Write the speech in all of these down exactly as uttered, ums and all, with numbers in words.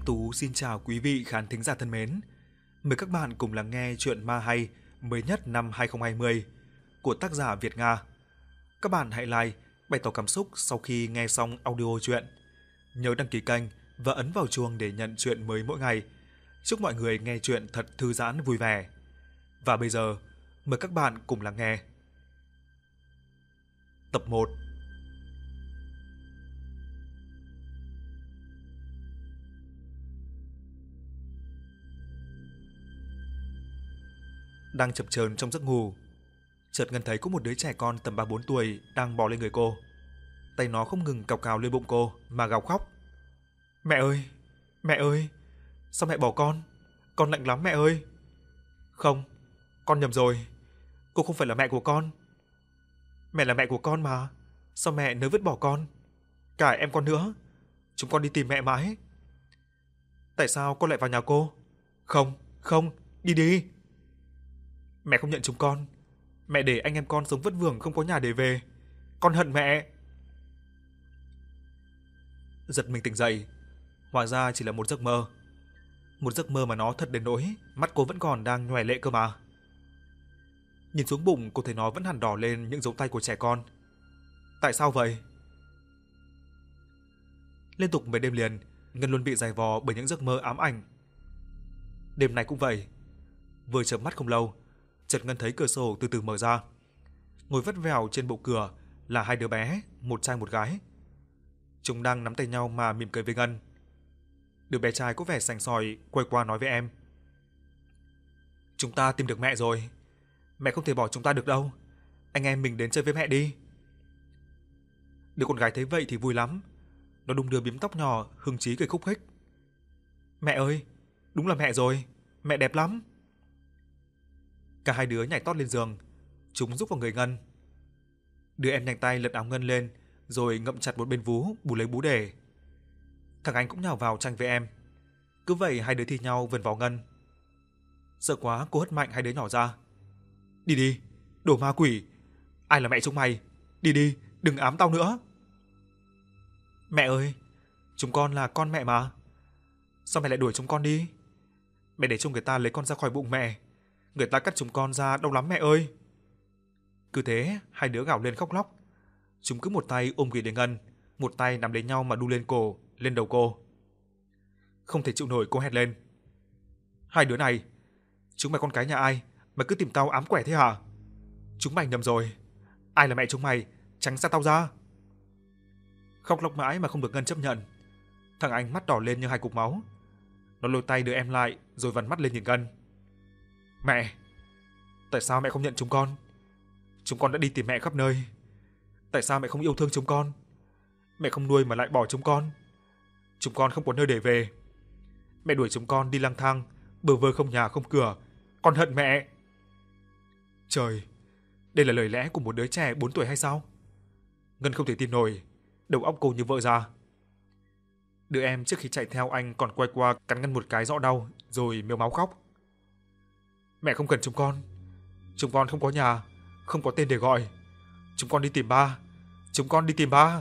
Tú xin chào quý vị khán thính giả thân mến. Mời các bạn cùng lắng nghe chuyện ma hay mới nhất năm hai không hai không của tác giả Việt Nga. Các bạn hãy like, bày tỏ cảm xúc sau khi nghe xong audio chuyện. Nhớ đăng ký kênh và ấn vào chuông để nhận chuyện mới mỗi ngày. Chúc mọi người nghe chuyện thật thư giãn vui vẻ. Và bây giờ, mời các bạn cùng lắng nghe. Tập một. Đang chập chờn trong giấc ngủ, chợt Ngân thấy có một đứa trẻ con tầm ba bốn tuổi đang bò lên người cô. Tay nó không ngừng cào cào lên bụng cô mà gào khóc. Mẹ ơi, mẹ ơi, sao mẹ bỏ con? Con lạnh lắm mẹ ơi. Không, con nhầm rồi. Cô không phải là mẹ của con. Mẹ là mẹ của con mà. Sao mẹ nỡ vứt bỏ con? Cả em con nữa. Chúng con đi tìm mẹ mãi. Tại sao con lại vào nhà cô? Không, không, đi đi. Mẹ không nhận chúng con. Mẹ để anh em con sống vất vưởng không có nhà để về. Con hận mẹ. Giật mình tỉnh dậy, hóa ra chỉ là một giấc mơ. Một giấc mơ mà nó thật đến nỗi mắt cô vẫn còn đang nhoẻn lệ cơ mà. Nhìn xuống bụng, cô thấy nó vẫn hằn đỏ lên những dấu tay của trẻ con. Tại sao vậy? Liên tục mấy đêm liền, Ngân luôn bị giày vò bởi những giấc mơ ám ảnh. Đêm nay cũng vậy. Vừa chợp mắt không lâu, chợt Ngân thấy cửa sổ từ từ mở ra. Ngồi vắt vẻo trên bộ cửa là hai đứa bé, một trai một gái. Chúng đang nắm tay nhau mà mỉm cười với Ngân. Đứa bé trai có vẻ sành sỏi quay qua nói với em. Chúng ta tìm được mẹ rồi. Mẹ không thể bỏ chúng ta được đâu. Anh em mình đến chơi với mẹ đi. Đứa con gái thấy vậy thì vui lắm. Nó đung đưa bím tóc nhỏ, hứng chí cười khúc khích. Mẹ ơi, đúng là mẹ rồi. Mẹ đẹp lắm. Cả hai đứa nhảy tót lên giường. Chúng giúp vào người Ngân. Đứa em nhanh tay lật áo Ngân lên, rồi ngậm chặt một bên vú bù lấy bú để. Thằng anh cũng nhào vào tranh với em. Cứ vậy hai đứa thi nhau vần vào Ngân. Sợ quá cô hất mạnh hai đứa nhỏ ra. Đi đi, đồ ma quỷ. Ai là mẹ chúng mày? Đi đi, đừng ám tao nữa. Mẹ ơi, chúng con là con mẹ mà. Sao mẹ lại đuổi chúng con đi? Mẹ để cho người ta lấy con ra khỏi bụng mẹ. Người ta cắt chúng con ra đau lắm mẹ ơi. Cứ thế hai đứa gào lên khóc lóc. Chúng cứ một tay ôm ghì để Ngân, một tay nắm lấy nhau mà đu lên cổ, lên đầu cô. Không thể chịu nổi cô hét lên. Hai đứa này, chúng mày con cái nhà ai mà cứ tìm tao ám quẻ thế hả? Chúng mày nhầm rồi. Ai là mẹ chúng mày? Tránh xa tao ra. Khóc lóc mãi mà không được Ngân chấp nhận. Thằng anh mắt đỏ lên như hai cục máu. Nó lôi tay đứa em lại rồi vằn mắt lên nhìn Ngân. Mẹ, tại sao mẹ không nhận chúng con? Chúng con đã đi tìm mẹ khắp nơi. Tại sao mẹ không yêu thương chúng con? Mẹ không nuôi mà lại bỏ chúng con. Chúng con không có nơi để về. Mẹ đuổi chúng con đi lang thang, bơ vơ không nhà không cửa. Con hận mẹ. Trời, đây là lời lẽ của một đứa trẻ bốn tuổi hay sao? Ngân không thể tin nổi, đầu óc cô như vỡ ra. Đứa em trước khi chạy theo anh còn quay qua cắn Ngân một cái rõ đau rồi mếu máu khóc. Mẹ không cần chúng con. Chúng con không có nhà, không có tên để gọi. Chúng con đi tìm ba. Chúng con đi tìm ba.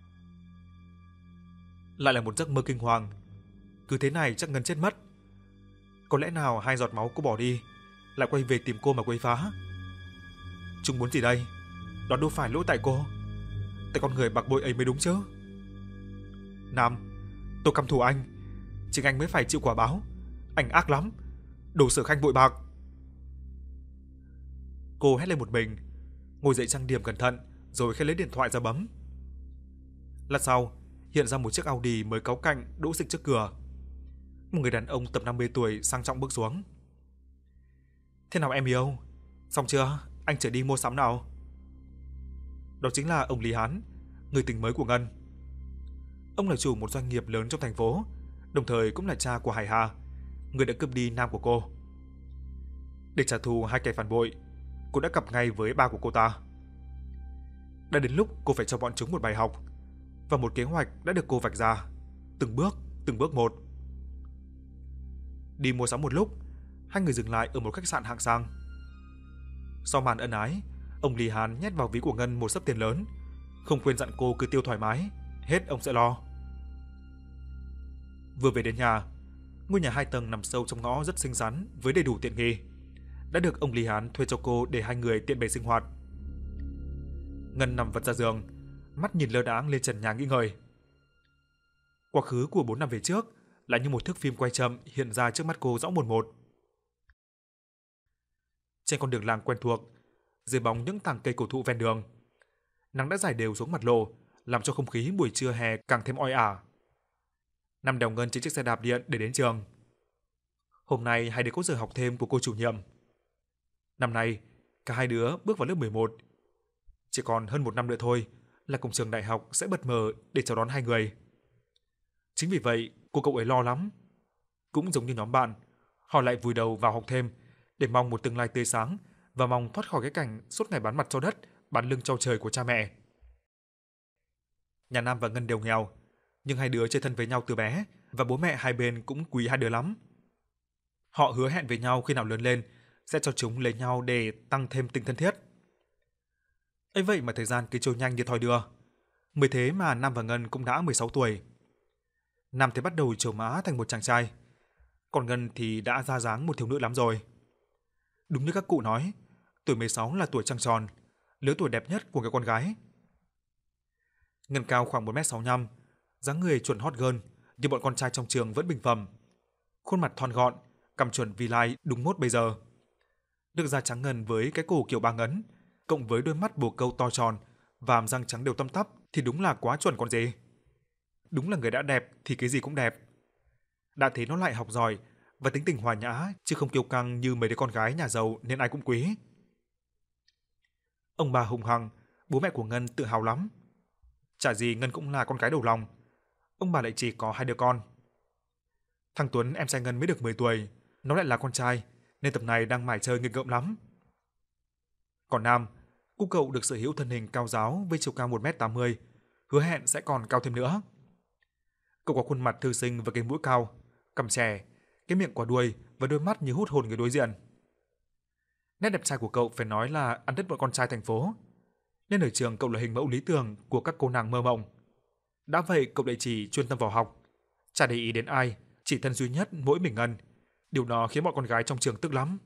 Lại là một giấc mơ kinh hoàng. Cứ thế này chắc Ngân chết mất. Có lẽ nào hai giọt máu cô bỏ đi lại quay về tìm cô mà quấy phá. Chúng muốn gì đây? Đó đâu phải lỗi tại cô. Tại con người bạc bội ấy mới đúng chứ. Nam, tôi căm thù anh. Chính anh mới phải chịu quả báo. Anh ác lắm. Đồ Sở Khanh bội bạc. Cô hét lên một mình, ngồi dậy trang điểm cẩn thận rồi khẽ lấy điện thoại ra bấm. Lát sau, hiện ra một chiếc Audi mới cáu cạnh đỗ xịch trước cửa. Một người đàn ông tầm năm mươi tuổi sang trọng bước xuống. Thế nào em yêu? Xong chưa? Anh chở đi mua sắm nào. Đó chính là ông Lý Hán, người tình mới của Ngân. Ông là chủ một doanh nghiệp lớn trong thành phố, đồng thời cũng là cha của Hải Hà, người đã cướp đi Nam của cô. Để trả thù hai kẻ phản bội, cô đã gặp ngay với ba của cô ta. Đã đến lúc cô phải cho bọn chúng một bài học, và một kế hoạch đã được cô vạch ra, từng bước, từng bước một. Đi mua sắm một lúc, hai người dừng lại ở một khách sạn hạng sang. Sau màn ân ái, ông Lý Hán nhét vào ví của Ngân một xấp tiền lớn, không quên dặn cô cứ tiêu thoải mái, hết ông sẽ lo. Vừa về đến nhà, ngôi nhà hai tầng nằm sâu trong ngõ rất xinh xắn với đầy đủ tiện nghi, đã được ông Lý Hán thuê cho cô để hai người tiện bề sinh hoạt. Ngân nằm vật ra giường, mắt nhìn lơ đãng lên trần nhà nghĩ ngợi. Quá khứ của bốn năm về trước là như một thước phim quay chậm hiện ra trước mắt cô rõ mồn một. Trên con đường làng quen thuộc, dưới bóng những tàng cây cổ thụ ven đường, nắng đã rải đều xuống mặt lộ, làm cho không khí buổi trưa hè càng thêm oi ả. Năm đèo Ngân trên chiếc xe đạp điện để đến trường. Hôm nay hai đứa có giờ học thêm của cô chủ nhiệm. Năm nay, cả hai đứa bước vào lớp mười một. Chỉ còn hơn một năm nữa thôi là cổng trường đại học sẽ bật mở để chào đón hai người. Chính vì vậy, cô cậu ấy lo lắm. Cũng giống như nhóm bạn, họ lại vùi đầu vào học thêm để mong một tương lai tươi sáng và mong thoát khỏi cái cảnh suốt ngày bán mặt cho đất, bán lưng cho trời của cha mẹ. Nhà Nam và Ngân đều nghèo, nhưng hai đứa chơi thân với nhau từ bé và bố mẹ hai bên cũng quý hai đứa lắm. Họ hứa hẹn với nhau khi nào lớn lên sẽ cho chúng lấy nhau để tăng thêm tình thân thiết. Ấy vậy mà thời gian cứ trôi nhanh như thoi đưa. Mới thế mà Nam và Ngân cũng đã mười sáu tuổi. Nam thì bắt đầu trổ mã thành một chàng trai, còn Ngân thì đã ra dáng một thiếu nữ lắm rồi. Đúng như các cụ nói, tuổi mười sáu là tuổi trăng tròn, lứa tuổi đẹp nhất của người con gái. Ngân cao khoảng một mét sáu mươi lăm, dáng người chuẩn hot girl, nhưng bọn con trai trong trường vẫn bình phẩm. Khuôn mặt thon gọn, cằm chuẩn vi lai đúng mốt bây giờ. Nước da trắng ngần với cái cổ kiểu ba ngấn, cộng với đôi mắt bồ câu to tròn và hàm răng trắng đều tăm tắp thì đúng là quá chuẩn còn gì. Đúng là người đã đẹp thì cái gì cũng đẹp. Đã thế nó lại học giỏi và tính tình hòa nhã chứ không kiêu căng như mấy đứa con gái nhà giàu nên ai cũng quý. Ông bà hùng hằng, bố mẹ của Ngân tự hào lắm. Chả gì Ngân cũng là con gái đầu lòng. Ông bà lại chỉ có hai đứa con. Thằng Tuấn em trai Ngân mới được mười tuổi, nó lại là con trai nên tập này đang mải chơi nghịch ngợm lắm. Còn Nam, cu cậu được sở hữu thân hình cao ráo với chiều cao một mét tám mươi, hứa hẹn sẽ còn cao thêm nữa. Cậu có khuôn mặt thư sinh và cái mũi cao, cằm chè, cái miệng quả đuôi và đôi mắt như hút hồn người đối diện. Nét đẹp trai của cậu phải nói là ăn đứt bọn con trai thành phố. Nên ở trường cậu là hình mẫu lý tưởng của các cô nàng mơ mộng. Đã vậy cậu lại chỉ chuyên tâm vào học, chả để ý đến ai, chỉ thân duy nhất mỗi mình Ngân. Điều đó khiến bọn con gái trong trường tức lắm.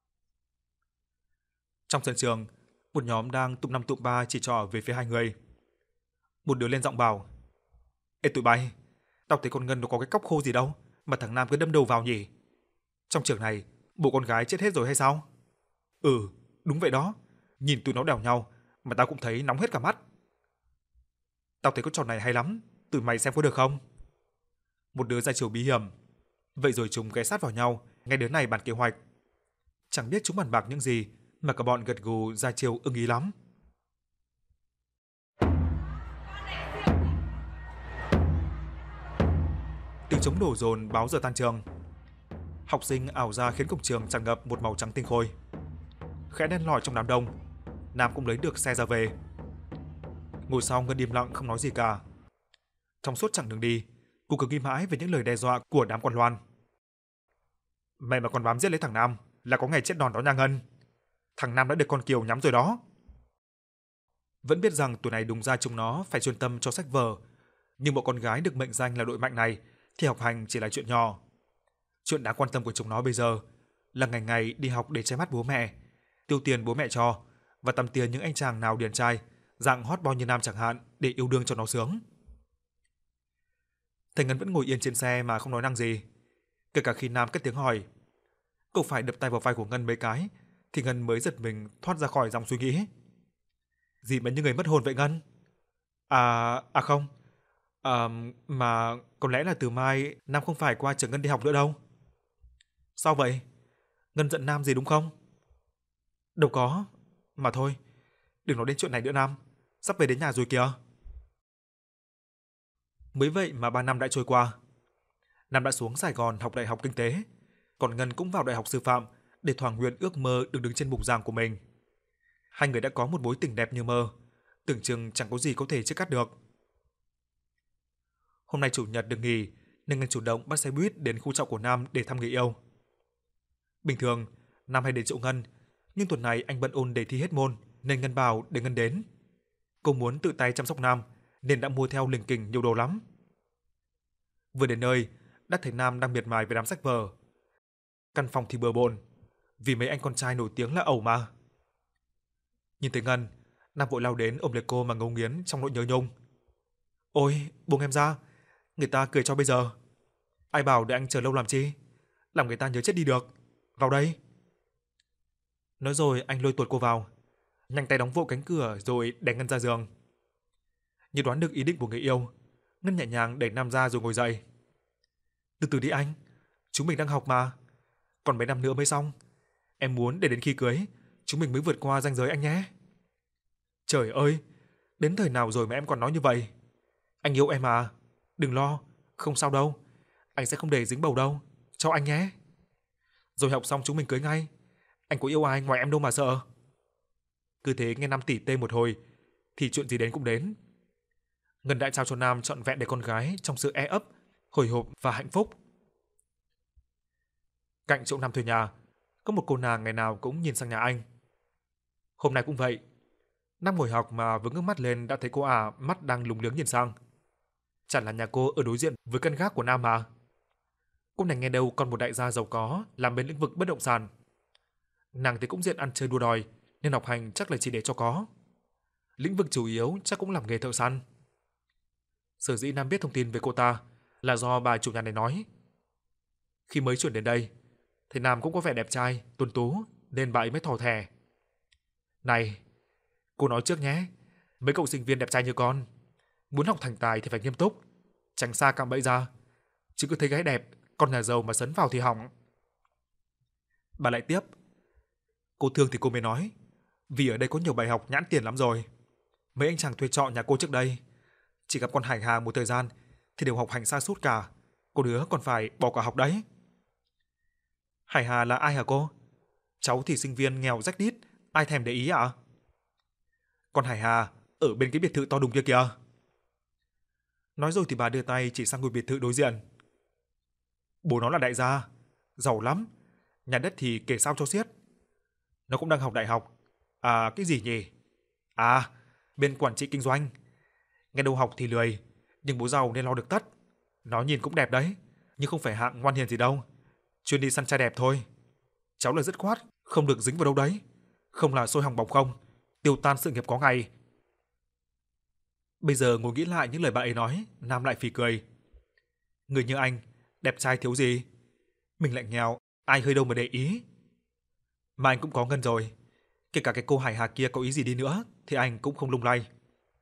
Trong sân trường, một nhóm đang tụm năm tụm ba chỉ trỏ về phía hai người. Một đứa lên giọng bảo: "Ê tụi bay, tao thấy con Ngân nó có cái cóc khô gì đâu mà thằng Nam cứ đâm đầu vào nhỉ? Trong trường này, bộ con gái chết hết rồi hay sao?" "Ừ, đúng vậy đó. Nhìn tụi nó đèo nhau mà tao cũng thấy nóng hết cả mắt." "Tao thấy cái trò này hay lắm, tụi mày xem có được không?" Một đứa ra chiều bí hiểm. Vậy rồi chúng ghé sát vào nhau, nghe đứa này bàn kế hoạch. Chẳng biết chúng bàn bạc những gì mà cả bọn gật gù ra chiều ưng ý lắm. Tiếng trống đổ dồn báo giờ tan trường. Học sinh ảo ra khiến cổng trường tràn ngập một màu trắng tinh khôi. Khẽ đen lỏi trong đám đông, Nam cũng lấy được xe ra về. Ngồi sau Ngân im lặng không nói gì cả. Trong suốt chặng đường đi, cô cứ nghĩ mãi về những lời đe dọa của đám con Loan. "Mày mà còn bám giết lấy thằng Nam là có ngày chết đòn đó nha Ngân. Thằng Nam đã được con Kiều nhắm rồi đó." Vẫn biết rằng tuổi này đúng ra chúng nó phải chuyên tâm cho sách vở, nhưng bọn con gái được mệnh danh là đội mạnh này thì học hành chỉ là chuyện nhỏ. Chuyện đáng quan tâm của chúng nó bây giờ là ngày ngày đi học để che mắt bố mẹ, tiêu tiền bố mẹ cho và tầm tiền những anh chàng nào điển trai, dạng hot boy như Nam chẳng hạn để yêu đương cho nó sướng. Thầy Ngân vẫn ngồi yên trên xe mà không nói năng gì, kể cả khi Nam cất tiếng hỏi. Cậu phải đập tay vào vai của Ngân mấy cái thì Ngân mới giật mình thoát ra khỏi dòng suy nghĩ. "Gì mà như người mất hồn vậy Ngân?" À, à không. À, mà có lẽ là từ mai Nam không phải qua trường Ngân đi học nữa đâu." "Sao vậy? Ngân giận Nam gì đúng không?" "Đâu có, mà thôi, đừng nói đến chuyện này nữa Nam, sắp về đến nhà rồi kìa." Mới vậy mà ba năm đã trôi qua. Nam đã xuống Sài Gòn học đại học kinh tế, còn Ngân cũng vào đại học sư phạm để thỏa nguyện ước mơ được đứng trên bục giảng của mình. Hai người đã có một mối tình đẹp như mơ, tưởng chừng chẳng có gì có thể chia cắt được. Hôm nay chủ nhật được nghỉ nên Ngân chủ động bắt xe buýt đến khu trọ của Nam để thăm người yêu. Bình thường, Nam hay đến chỗ Ngân, nhưng tuần này anh bận ôn đề thi hết môn nên Ngân bảo để Ngân đến. Cô muốn tự tay chăm sóc Nam nên đã mua theo lỉnh kỉnh nhiều đồ lắm. Vừa đến nơi, đã thấy Nam đang miệt mài với đám sách vở. Căn phòng thì bừa bộn, vì mấy anh con trai nổi tiếng là ẩu mà. Nhìn thấy Ngân, Nam vội lao đến ôm lấy cô mà ngấu nghiến trong nỗi nhớ nhung. Ôi, buông em ra, người ta cười cho bây giờ. Ai bảo để anh chờ lâu làm chi, làm người ta nhớ chết đi được. Vào đây. Nói rồi anh lôi tuột cô vào, nhanh tay đóng vội cánh cửa rồi đẩy Ngân ra giường. Như đoán được ý định của người yêu, Ngân nhẹ nhàng đẩy Nam ra rồi ngồi dậy. Từ từ đi anh, chúng mình đang học mà, còn mấy năm nữa mới xong. Em muốn để đến khi cưới, chúng mình mới vượt qua ranh giới anh nhé. Trời ơi, đến thời nào rồi mà em còn nói như vậy? Anh yêu em à, đừng lo, không sao đâu, anh sẽ không để dính bầu đâu, cho anh nhé. Rồi học xong chúng mình cưới ngay, anh có yêu ai ngoài em đâu mà sợ. Cứ thế nghe Nam tỉ tê một hồi, thì chuyện gì đến cũng đến. Ngân đã trao cho Nam trọn vẹn để con gái trong sự e ấp, hồi hộp và hạnh phúc. Cạnh chỗ Nam thuê nhà, có một cô nàng ngày nào cũng nhìn sang nhà anh. Hôm nay cũng vậy. Nam ngồi học mà vừa ngước mắt lên đã thấy cô ả mắt đang lúng liếng nhìn sang. Chẳng là nhà cô ở đối diện với căn gác của Nam mà. Cô này nghe đâu còn một đại gia giàu có làm bên lĩnh vực bất động sản. Nàng thì cũng diện ăn chơi đua đòi nên học hành chắc là chỉ để cho có. Lĩnh vực chủ yếu chắc cũng làm nghề thợ săn. Sở dĩ Nam biết thông tin về cô ta là do bà chủ nhà này nói. Khi mới chuyển đến đây, thì Nam cũng có vẻ đẹp trai, tuấn tú nên bà ấy mới thò thè. Này, cô nói trước nhé, mấy cậu sinh viên đẹp trai như con, muốn học thành tài thì phải nghiêm túc, tránh xa cạm bẫy ra, chứ cứ thấy gái đẹp, con nhà giàu mà sấn vào thì hỏng. Bà lại tiếp, cô thương thì cô mới nói, vì ở đây có nhiều bài học nhãn tiền lắm rồi. Mấy anh chàng thuê trọ nhà cô trước đây, chỉ gặp con Hải Hà một thời gian thì đều học hành sa sút cả, cô đứa còn phải bỏ cả học đấy. Hải Hà là ai hả cô? Cháu thì sinh viên nghèo rách đít, ai thèm để ý ạ? À? Con Hải Hà ở bên cái biệt thự to đùng kia kìa. Nói rồi thì bà đưa tay chỉ sang ngôi biệt thự đối diện. Bố nó là đại gia, giàu lắm, nhà đất thì kể sao cho xiết. Nó cũng đang học đại học. À cái gì nhỉ? À, bên quản trị kinh doanh. Nghe đâu học thì lười, nhưng bố giàu nên lo được tất. Nó nhìn cũng đẹp đấy, nhưng không phải hạng ngoan hiền gì đâu. Chuyên đi săn trai đẹp thôi. Cháu là dứt khoát, không được dính vào đâu đấy. Không là sôi hỏng bỏng không, tiêu tan sự nghiệp có ngày. Bây giờ ngồi nghĩ lại những lời bà ấy nói, Nam lại phì cười. Người như anh, đẹp trai thiếu gì? Mình lại nghèo, ai hơi đâu mà để ý. Mà anh cũng có Ngân rồi. Kể cả cái cô Hải Hà kia có ý gì đi nữa, thì anh cũng không lung lay.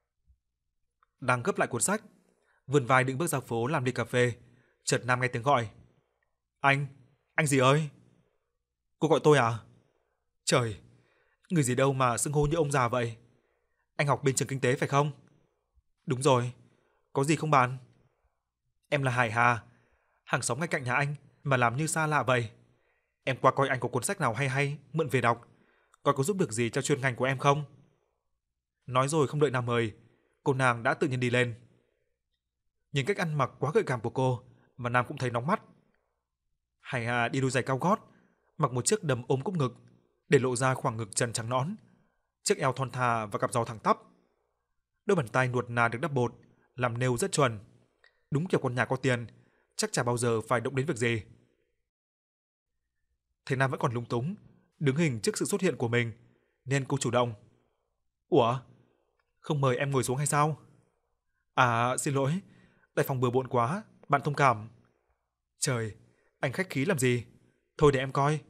Đang gấp lại cuốn sách, vươn vai định bước ra phố làm ly cà phê, chợt Nam nghe tiếng gọi. Anh, anh gì ơi? Cô gọi tôi à? Trời, người gì đâu mà xưng hô như ông già vậy? Anh học bên trường kinh tế phải không? Đúng rồi, có gì không bạn? Em là Hải Hà, hàng xóm ngay cạnh nhà anh mà làm như xa lạ vậy. Em qua coi anh có cuốn sách nào hay hay, mượn về đọc, coi có giúp được gì cho chuyên ngành của em không? Nói rồi không đợi Nam mời, cô nàng đã tự nhiên đi lên. Nhìn cách ăn mặc quá gợi cảm của cô mà Nam cũng thấy nóng mắt. Hải Hà đi đôi giày cao gót, mặc một chiếc đầm ôm cúc ngực, để lộ ra khoảng ngực trần trắng nõn, chiếc eo thon thả và cặp giò thẳng tắp. Đôi bàn tay nuột nà được đắp bột, làm nêu rất chuẩn. Đúng kiểu con nhà có tiền, chắc chả bao giờ phải động đến việc gì. Thấy Nam vẫn còn lúng túng, đứng hình trước sự xuất hiện của mình, nên cô chủ động. Ủa, không mời em ngồi xuống hay sao? À, xin lỗi, tại phòng bừa bộn quá, bạn thông cảm. Trời, anh khách khí làm gì? Thôi để em coi.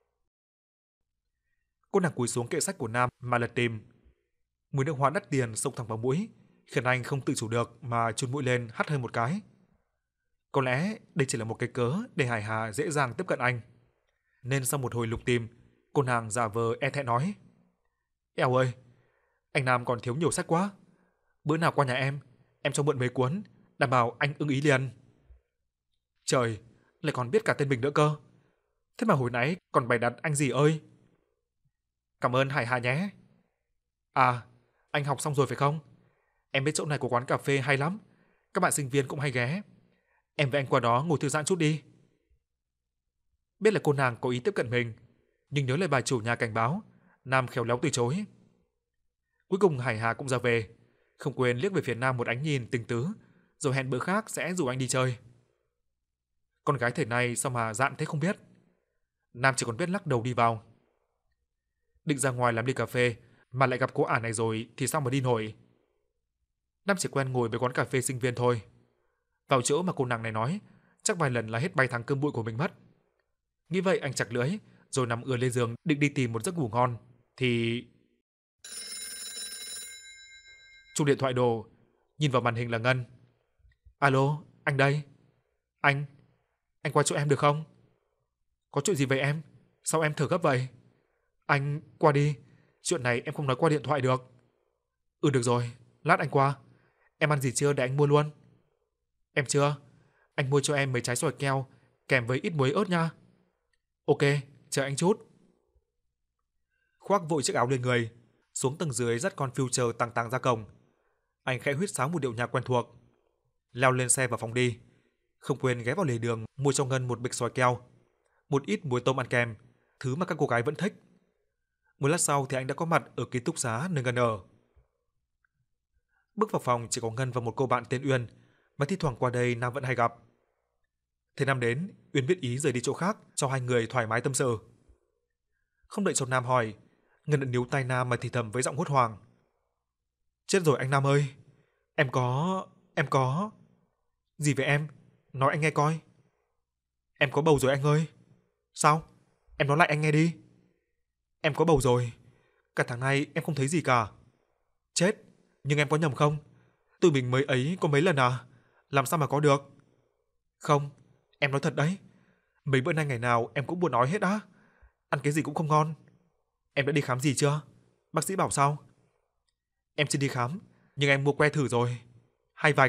Cô nàng cúi xuống kệ sách của Nam mà lật tìm. Mùi nước hoa đắt tiền xông thẳng vào mũi, khiến anh không tự chủ được mà chun mũi lên hắt hơi một cái. Có lẽ đây chỉ là một cái cớ để Hải Hà dễ dàng tiếp cận anh. Nên sau một hồi lục tìm, cô nàng giả vờ e thẹn nói. Eo ơi, anh Nam còn thiếu nhiều sách quá. Bữa nào qua nhà em, em cho mượn mấy cuốn, đảm bảo anh ưng ý liền. Trời, lại còn biết cả tên mình nữa cơ. Thế mà hồi nãy còn bày đặt anh gì ơi. Cảm ơn Hải Hà nhé. À, anh học xong rồi phải không? Em biết chỗ này có quán cà phê hay lắm, các bạn sinh viên cũng hay ghé. Em với anh qua đó ngồi thư giãn chút đi. Biết là cô nàng có ý tiếp cận mình, nhưng nhớ lời bà chủ nhà cảnh báo, Nam khéo léo từ chối. Cuối cùng Hải Hà cũng ra về, không quên liếc về phía Nam một ánh nhìn tình tứ, rồi hẹn bữa khác sẽ rủ anh đi chơi. Con gái thể này sao mà dạn thế không biết. Nam chỉ còn biết lắc đầu đi vào. Định ra ngoài làm ly cà phê mà lại gặp cô ả này rồi thì sao mà đi nổi. Nam chỉ quen ngồi với quán cà phê sinh viên thôi. Vào chỗ mà cô nàng này nói, chắc vài lần là hết bay thằng cơm bụi của mình mất. Nghĩ vậy anh chặt lưỡi, rồi nằm ườn lên giường định đi tìm một giấc ngủ ngon thì chuông điện thoại đổ, nhìn vào màn hình là Ngân. Alo, anh đây. Anh, anh qua chỗ em được không? Có chuyện gì vậy em? Sao em thở gấp vậy? Anh qua đi, chuyện này em không nói qua điện thoại được. Ừ được rồi, lát anh qua. Em ăn gì chưa để anh mua luôn? Em chưa, anh mua cho em mấy trái xoài keo kèm với ít muối ớt nha. Ok, chờ anh chút. Khoác vội chiếc áo lên người, xuống tầng dưới dắt con Future tăng tăng ra cổng. Anh khẽ huýt sáo một điệu nhạc quen thuộc, leo lên xe và phóng đi, không quên ghé vào lề đường mua cho Ngân một bịch xoài keo, một ít muối tôm ăn kèm, thứ mà các cô gái vẫn thích. Một lát sau thì anh đã có mặt ở ký túc xá nơi Ngân ở. Bước vào phòng chỉ có Ngân và một cô bạn tên Uyên mà thi thoảng qua đây Nam vẫn hay gặp. Thế Nam đến, Uyên biết ý rời đi chỗ khác cho hai người thoải mái tâm sự. Không đợi cho Nam hỏi, Ngân đã níu tay Nam mà thì thầm với giọng hốt hoảng. Chết rồi anh Nam ơi, em có... em có... Gì vậy em? Nói anh nghe coi. Em có bầu rồi anh ơi. Sao? Em nói lại anh nghe đi. Em có bầu rồi. Cả tháng nay em không thấy gì cả. Chết, nhưng em có nhầm không? Tụi mình mới ấy có mấy lần à? Làm sao mà có được? Không, em nói thật đấy. Mấy bữa nay ngày nào em cũng buồn nói hết á. Ăn cái gì cũng không ngon. Em đã đi khám gì chưa? Bác sĩ bảo sao? Em chưa đi khám, nhưng em mua que thử rồi. Hai vạch.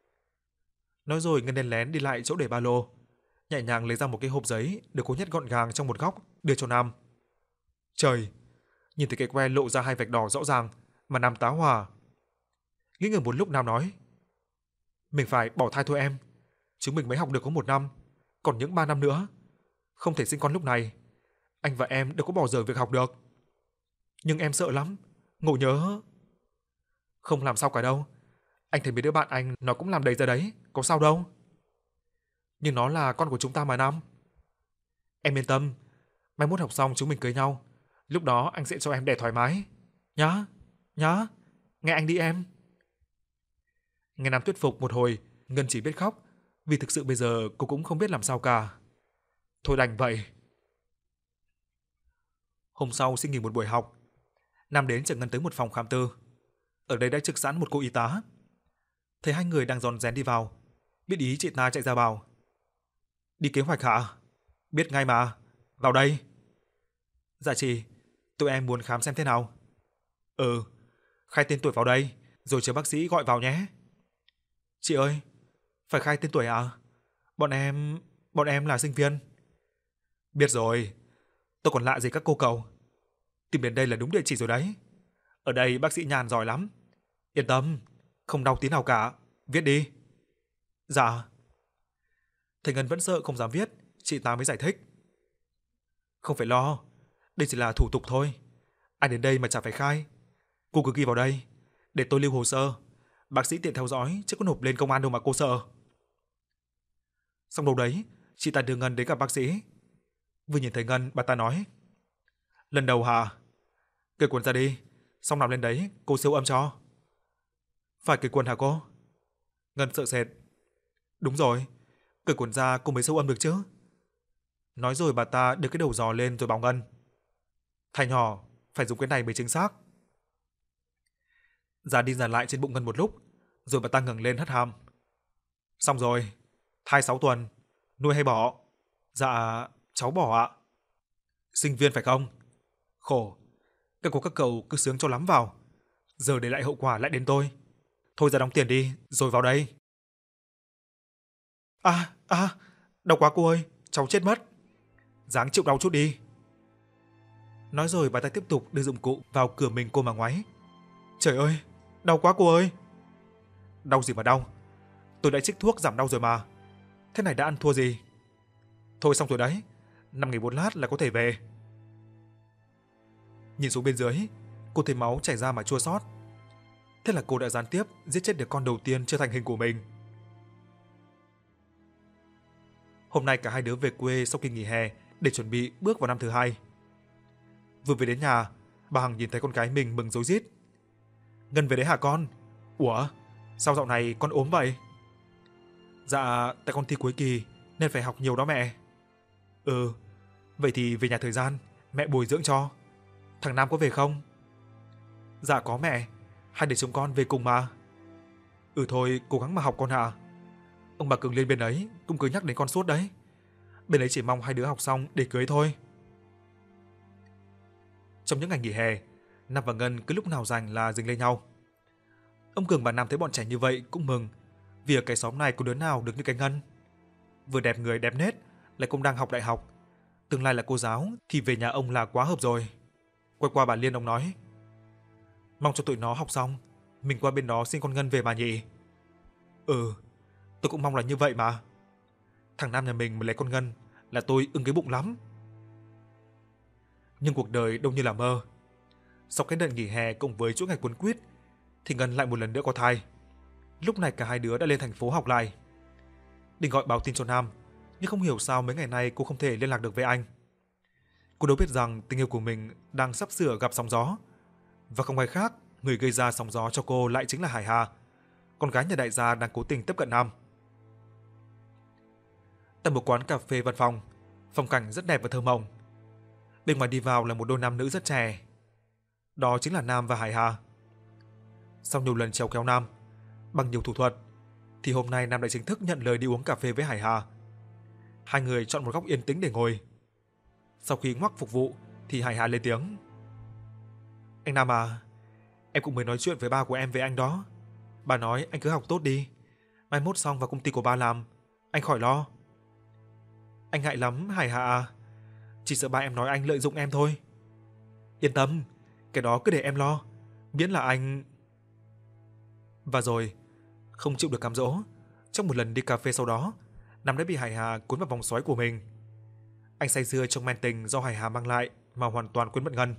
Nói rồi Ngân lén lén đi lại chỗ để ba lô, nhẹ nhàng lấy ra một cái hộp giấy được cố nhét gọn gàng trong một góc, đưa cho Nam. Trời, nhìn thấy cái que lộ ra hai vạch đỏ rõ ràng mà Nam tá hỏa. Nghĩ ngợi một lúc Nam nói, mình phải bỏ thai thôi em. Chúng mình mới học được có một năm, còn những ba năm nữa. Không thể sinh con lúc này. Anh và em đâu có bỏ dở việc học được. Nhưng em sợ lắm, ngộ nhớ. Không làm sao cả đâu. Anh thấy mấy đứa bạn anh nó cũng làm đầy ra đấy, có sao đâu. Nhưng nó là con của chúng ta mà Nam. Em yên tâm, mai mốt học xong chúng mình cưới nhau. Lúc đó anh sẽ cho em đẻ thoải mái. Nhá, nhá, nghe anh đi em. Nghe Nam thuyết phục một hồi, Ngân chỉ biết khóc, vì thực sự bây giờ cô cũng không biết làm sao cả. Thôi đành vậy. Hôm sau xin nghỉ một buổi học, Nam đến chở Ngân tới một phòng khám tư. Ở đây đã trực sẵn một cô y tá. Thấy hai người đang rón rén đi vào, biết ý chị ta chạy ra bảo. Đi kế hoạch hả? Biết ngay mà, vào đây. Dạ chị, tụi em muốn khám xem thế nào. Ừ, khai tên tuổi vào đây, rồi chờ bác sĩ gọi vào nhé. Chị ơi, phải khai tên tuổi à? Bọn em, bọn em là sinh viên. Biết rồi, tôi còn lạ gì các cô cậu. Tìm đến đây là đúng địa chỉ rồi đấy. Ở đây bác sĩ nhàn giỏi lắm. Yên tâm, không đau tí nào cả, viết đi. Dạ. Thầy Ngân vẫn sợ không dám viết, chị ta mới giải thích. Không phải lo, đây chỉ là thủ tục thôi. Ai đến đây mà chả phải khai. Cô cứ ghi vào đây, để tôi lưu hồ sơ. Bác sĩ tiện theo dõi, chứ có nộp lên công an đâu mà cô sợ. Xong đâu đấy, chị ta đưa Ngân đến gặp bác sĩ. Vừa nhìn thấy Ngân, bà ta nói. Lần đầu hả? Cởi quần ra đi, xong nằm lên đấy, cô siêu âm cho. Phải cởi quần hả cô? Ngân sợ sệt. Đúng rồi, cởi quần ra cô mới siêu âm được chứ. Nói rồi bà ta đưa cái đầu giò lên rồi bảo Ngân. Thai nhỏ, phải dùng cái này mới chính xác. Ra đi dàn lại trên bụng Ngân một lúc, rồi bà ta ngẩng lên hất hàm. Xong rồi, thai sáu tuần, nuôi hay bỏ? Dạ, cháu bỏ ạ. Sinh viên phải không? Khổ, các cô các cậu cứ sướng cho lắm vào. Giờ để lại hậu quả lại đến tôi. Thôi ra đóng tiền đi, rồi vào đây. À, à, đau quá cô ơi, cháu chết mất. Ráng chịu đau chút đi. Nói rồi bà ta tiếp tục đưa dụng cụ vào cửa mình cô mà ngoáy. Trời ơi, đau quá cô ơi. Đau gì mà đau, tôi đã trích thuốc giảm đau rồi mà. Thế này đã ăn thua gì. Thôi xong rồi đấy, năm ngày bốn lát là có thể về. Nhìn xuống bên dưới, cô thấy máu chảy ra mà chua xót. Thế là cô đã gián tiếp giết chết được con đầu tiên chưa thành hình của mình. Hôm nay cả hai đứa về quê sau kỳ nghỉ hè để chuẩn bị bước vào năm thứ hai. Vừa về đến nhà, bà Hằng nhìn thấy con gái mình mừng rối rít. Ngân về đấy hả con? Ủa, sao dạo này con ốm vậy? Dạ, tại con thi cuối kỳ nên phải học nhiều đó mẹ. Ừ, vậy thì về nhà thời gian, mẹ bồi dưỡng cho. Thằng Nam có về không? Dạ có mẹ, hai đứa chúng con về cùng mà. Ừ thôi, cố gắng mà học con ạ. Ông bà Cường lên bên ấy cũng cứ nhắc đến con suốt đấy. Bên ấy chỉ mong hai đứa học xong để cưới thôi. Trong những ngày nghỉ hè, Nam và Ngân cứ lúc nào rảnh là dính lên nhau. Ông Cường bà Nam thấy bọn trẻ như vậy cũng mừng, vì ở cái xóm này có đứa nào được như cái Ngân. Vừa đẹp người đẹp nết, lại cũng đang học đại học. Tương lai là cô giáo thì về nhà ông là quá hợp rồi. Quay qua bà Liên ông nói, mong cho tụi nó học xong, mình qua bên đó xin con Ngân về mà nhỉ. Ừ, tôi cũng mong là như vậy mà. Thằng Nam nhà mình mà lấy con Ngân là tôi ưng cái bụng lắm. Nhưng cuộc đời đâu như là mơ. Sau cái đợt nghỉ hè cùng với chuỗi ngày cuốn quýt thì Ngân lại một lần nữa có thai. Lúc này cả hai đứa đã lên thành phố học lại. Định gọi báo tin cho Nam, nhưng không hiểu sao mấy ngày nay cô không thể liên lạc được với anh. Cô đâu biết rằng tình yêu của mình đang sắp sửa gặp sóng gió. Và không ai khác, người gây ra sóng gió cho cô lại chính là Hải Hà, con gái nhà đại gia đang cố tình tiếp cận Nam. Tại một quán cà phê văn phòng, phong cảnh rất đẹp và thơ mộng. Bên ngoài đi vào là một đôi nam nữ rất trẻ. Đó chính là Nam và Hải Hà. Sau nhiều lần trèo kéo Nam, bằng nhiều thủ thuật, thì hôm nay Nam đã chính thức nhận lời đi uống cà phê với Hải Hà. Hai người chọn một góc yên tĩnh để ngồi. Sau khi ngoắc phục vụ thì Hải Hà lên tiếng. Anh Nam à, em cũng mới nói chuyện với ba của em về anh đó. Bà nói anh cứ học tốt đi, mai mốt xong vào công ty của ba làm, anh khỏi lo. Anh ngại lắm Hải Hà à, chỉ sợ ba em nói anh lợi dụng em thôi. Yên tâm, cái đó cứ để em lo, miễn là anh... Và rồi, không chịu được cám dỗ, trong một lần đi cà phê sau đó, Nam đã bị Hải Hà cuốn vào vòng xoáy của mình. Anh say sưa trong men tình do Hải Hà mang lại mà hoàn toàn quên mất Ngân.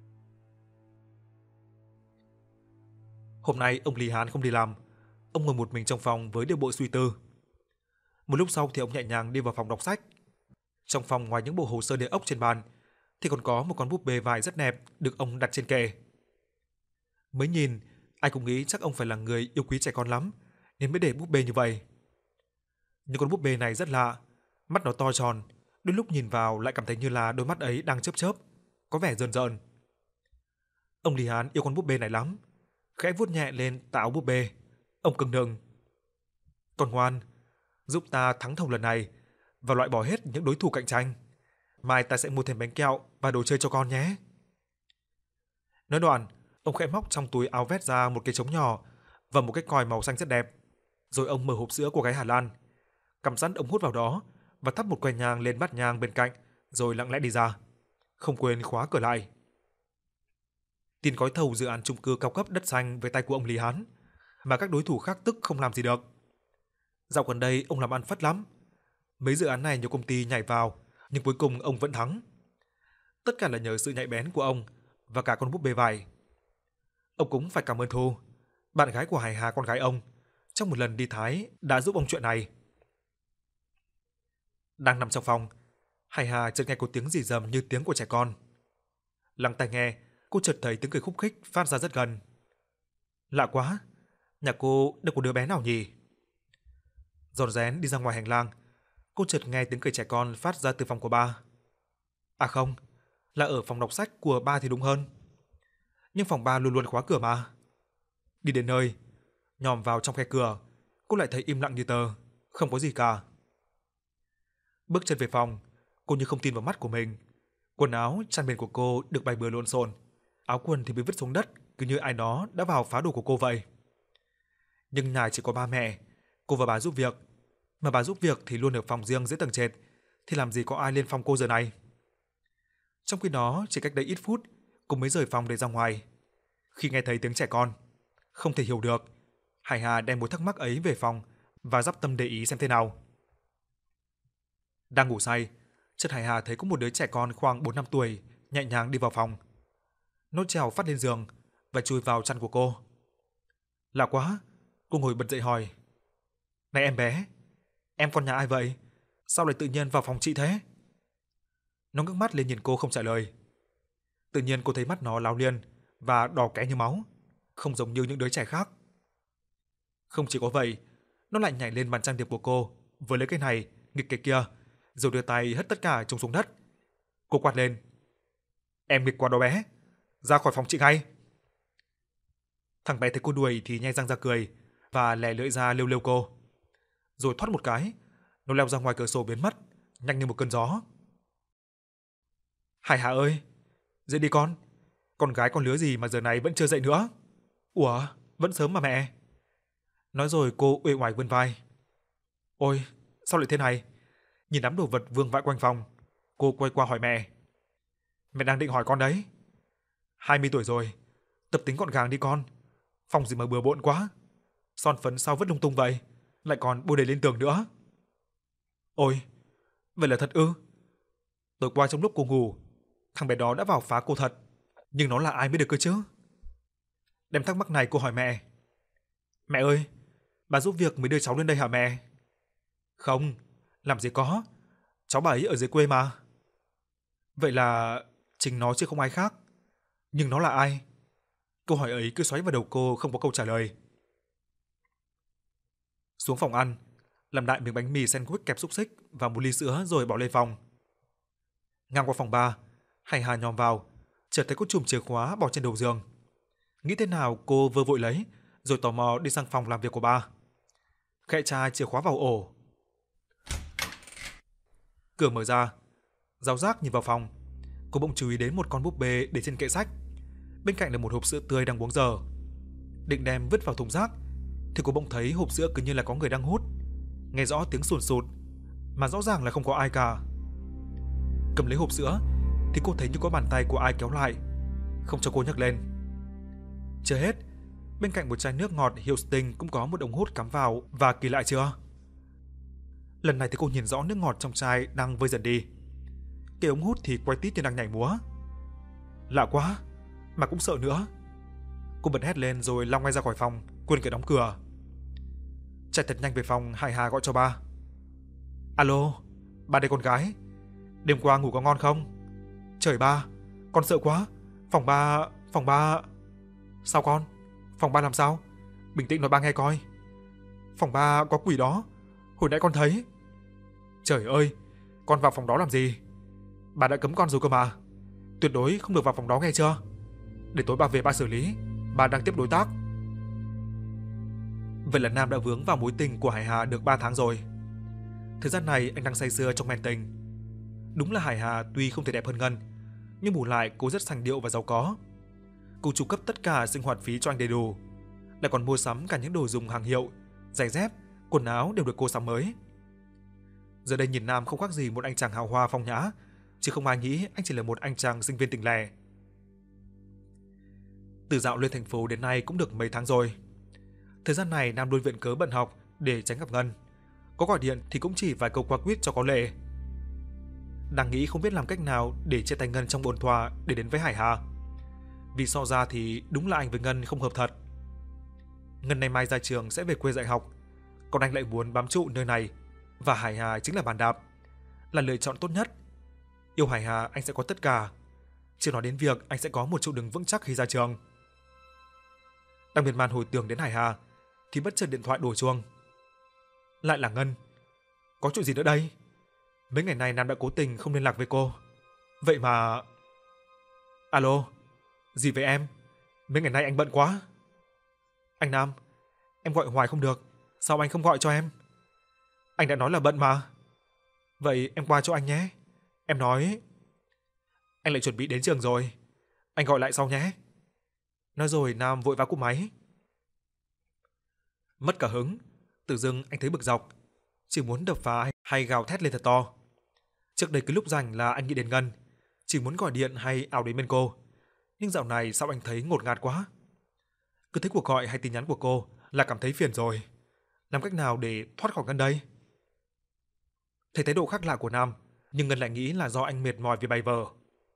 Hôm nay ông Lý Hán không đi làm, ông ngồi một mình trong phòng với điệu bộ suy tư. Một lúc sau thì ông nhẹ nhàng đi vào phòng đọc sách. Trong phòng ngoài những bộ hồ sơ địa ốc trên bàn thì còn có một con búp bê vải rất đẹp được ông đặt trên kệ. Mới nhìn, ai cũng nghĩ chắc ông phải là người yêu quý trẻ con lắm nên mới để búp bê như vậy. Nhưng con búp bê này rất lạ, mắt nó to tròn, đôi lúc nhìn vào lại cảm thấy như là đôi mắt ấy đang chớp chớp, có vẻ rờn rợn. Ông Lý Hán yêu con búp bê này lắm, khẽ vuốt nhẹ lên tà áo búp bê, ông cưng nựng. Con ngoan, giúp ta thắng thầu lần này và loại bỏ hết những đối thủ cạnh tranh. Mai ta sẽ mua thêm bánh kẹo và đồ chơi cho con nhé. Nói đoạn, ông khẽ móc trong túi áo vest ra một cái trống nhỏ và một cái còi màu xanh rất đẹp. Rồi ông mở hộp sữa của gái Hà Lan, cắm sẵn ống hút vào đó và thắp một que nhang lên bát nhang bên cạnh, rồi lặng lẽ đi ra, không quên khóa cửa lại. Tiền gói thầu dự án chung cư cao cấp đất xanh với tay của ông Lý Hán, mà các đối thủ khác tức không làm gì được. Dạo gần đây ông làm ăn phất lắm. Mấy dự án này nhiều công ty nhảy vào, nhưng cuối cùng ông vẫn thắng. Tất cả là nhờ sự nhạy bén của ông và cả con búp bê vải. Ông cũng phải cảm ơn Thu, bạn gái của Hải Hà con gái ông, trong một lần đi Thái đã giúp ông chuyện này. Đang nằm trong phòng, Hải Hà chợt nghe có tiếng rì rầm như tiếng của trẻ con. Lắng tai nghe, cô chợt thấy tiếng cười khúc khích phát ra rất gần. Lạ quá, nhà cô đâu có đứa bé nào nhỉ? Rón rén đi ra ngoài hành lang, cô chợt nghe tiếng cười trẻ con phát ra từ phòng của ba. À không, là ở phòng đọc sách của ba thì đúng hơn. Nhưng phòng ba luôn luôn khóa cửa mà. Đi đến nơi, nhòm vào trong khe cửa, cô lại thấy im lặng như tờ, không có gì cả. Bước chân về phòng, cô như không tin vào mắt của mình. Quần áo, chăn mền của cô được bày bừa lộn xộn, áo quần thì bị vứt xuống đất, cứ như ai đó đã vào phá đồ của cô vậy. Nhưng nhà chỉ có ba mẹ, cô và bà giúp việc, mà bà giúp việc thì luôn ở phòng riêng dưới tầng trệt, thì làm gì có ai lên phòng cô giờ này. Trong khi đó, chỉ cách đây ít phút, cô mới rời phòng để ra ngoài. Khi nghe thấy tiếng trẻ con, không thể hiểu được, Hải Hà đem mối thắc mắc ấy về phòng và dắp tâm để ý xem thế nào. Đang ngủ say, chợt Hải Hà thấy có một đứa trẻ con khoảng bốn năm tuổi nhẹ nhàng đi vào phòng. Nó trèo phát lên giường và chui vào chăn của cô. Lạ quá, cô ngồi bật dậy hỏi: "Này em bé, em con nhà ai vậy? Sao lại tự nhiên vào phòng chị thế? Nó ngước mắt lên nhìn cô không trả lời. Tự nhiên cô thấy mắt nó láo liên và đỏ ké như máu, không giống như những đứa trẻ khác. Không chỉ có vậy, nó lại nhảy lên bàn trang điểm của cô, vừa lấy cái này, nghịch cái kia, rồi đưa tay hất tất cả chúng xuống đất. Cô quát lên: "Em nghịch quá đó bé, ra khỏi phòng chị ngay!" Thằng bé thấy cô đuổi thì nhe răng ra cười và lè lưỡi ra lêu lêu cô. Rồi thoát một cái, nó leo ra ngoài cửa sổ biến mất, nhanh như một cơn gió. Hải Hà ơi, dậy đi con. Con gái con lứa gì mà giờ này vẫn chưa dậy nữa? Ủa, vẫn sớm mà mẹ. Nói rồi cô uể oải vươn vai. Ôi, sao lại thế này? Nhìn đám đồ vật vương vãi quanh phòng, cô quay qua hỏi mẹ. Mẹ đang định hỏi con đấy. hai mươi tuổi rồi, tập tính gọn gàng đi con. Phòng gì mà bừa bộn quá. Son phấn sao vứt lung tung vậy, lại còn bôi đầy lên tường nữa. Ôi, vậy là thật ư? Tối qua trong lúc cô ngủ, thằng bé đó đã vào phá cô thật. Nhưng nó là ai mới được cơ chứ? Đem thắc mắc này cô hỏi mẹ. Mẹ ơi, bà giúp việc mới đưa cháu lên đây hả mẹ? Không, làm gì có. Cháu bà ấy ở dưới quê mà. Vậy là chính nó chứ không ai khác. Nhưng nó là ai? Câu hỏi ấy cứ xoáy vào đầu cô không có câu trả lời. Xuống phòng ăn, làm đại miếng bánh mì sandwich kẹp xúc xích và một ly sữa rồi bỏ lên phòng. Ngang qua phòng ba, Hải Hà nhòm vào, chợt thấy có chùm chìa khóa bỏ trên đầu giường. Nghĩ thế nào cô vơ vội lấy, rồi tò mò đi sang phòng làm việc của ba. Khẽ chai chìa khóa vào ổ. Cửa mở ra, giáo giác nhìn vào phòng. Cô bỗng chú ý đến một con búp bê để trên kệ sách. Bên cạnh là một hộp sữa tươi đang uống dở. Định đem vứt vào thùng rác, thì cô bỗng thấy hộp sữa cứ như là có người đang hút. Nghe rõ tiếng sùn sụt, mà rõ ràng là không có ai cả. Cầm lấy hộp sữa, thì cô thấy như có bàn tay của ai kéo lại, không cho cô nhấc lên. Chưa hết, bên cạnh một chai nước ngọt hiệu Sting cũng có một ống hút cắm vào, và kỳ lạ chưa? Lần này thì cô nhìn rõ nước ngọt trong chai đang vơi dần đi. Cái ống hút thì quay tít như đang nhảy múa. Lạ quá, mà cũng sợ nữa. Cô bật hét lên rồi lao ngay ra khỏi phòng, quên cả đóng cửa. Chạy thật nhanh về phòng, Hải Hà gọi cho ba. Alo, ba đây con gái. Đêm qua ngủ có ngon không? Trời ba, con sợ quá. Phòng ba, phòng ba... Sao con? Phòng ba làm sao? Bình tĩnh nói ba nghe coi. Phòng ba có quỷ đó. Hồi nãy con thấy. Trời ơi, con vào phòng đó làm gì? Bà đã cấm con rồi cơ mà. Tuyệt đối không được vào phòng đó nghe chưa? Để tối ba về ba xử lý. Bà đang tiếp đối tác. Vậy là Nam đã vướng vào mối tình của Hải Hà được ba tháng rồi. Thời gian này anh đang say sưa trong men tình. Đúng là Hải Hà tuy không thể đẹp hơn Ngân, nhưng bù lại cô rất sành điệu và giàu có. Cô chu cấp tất cả sinh hoạt phí cho anh đầy đủ, lại còn mua sắm cả những đồ dùng hàng hiệu, giày dép, quần áo đều được cô sắm mới. Giờ đây nhìn Nam không khác gì một anh chàng hào hoa phong nhã, chứ không ai nghĩ anh chỉ là một anh chàng sinh viên tỉnh lẻ. Từ dạo lên thành phố đến nay cũng được mấy tháng rồi. Thời gian này Nam luôn viện cớ bận học để tránh gặp Ngân. Có gọi điện thì cũng chỉ vài câu qua quýt cho có lệ. Đang nghĩ không biết làm cách nào để chia tay Ngân trong ổn thỏa để đến với Hải Hà. Vì so ra thì đúng là anh với Ngân không hợp thật. Ngân nay mai ra trường sẽ về quê dạy học, còn anh lại muốn bám trụ nơi này, và Hải Hà chính là bàn đạp, là lựa chọn tốt nhất. Yêu Hải Hà anh sẽ có tất cả, chưa nói đến việc anh sẽ có một chỗ đứng vững chắc khi ra trường. Đang miên man hồi tưởng đến Hải Hà thì bất chợt điện thoại đổ chuông. Lại là Ngân. Có chuyện gì nữa đây? Mấy ngày nay Nam đã cố tình không liên lạc với cô. Vậy mà... Alo, gì vậy em? Mấy ngày nay anh bận quá. Anh Nam, em gọi hoài không được, sao anh không gọi cho em? Anh đã nói là bận mà. Vậy em qua chỗ anh nhé. Em nói... Anh lại chuẩn bị đến trường rồi, anh gọi lại sau nhé. Nói rồi Nam vội vào cúp máy. Mất cả hứng, tự dưng anh thấy bực dọc, chỉ muốn đập phá hay gào thét lên thật to. Trước đây cứ lúc rảnh là anh nghĩ đến Ngân, chỉ muốn gọi điện hay ảo đến bên cô. Nhưng dạo này sao anh thấy ngột ngạt quá. Cứ thấy cuộc gọi hay tin nhắn của cô là cảm thấy phiền rồi. Làm cách nào để thoát khỏi Ngân đây? Thấy thái độ khác lạ của Nam, nhưng Ngân lại nghĩ là do anh mệt mỏi vì bài vở.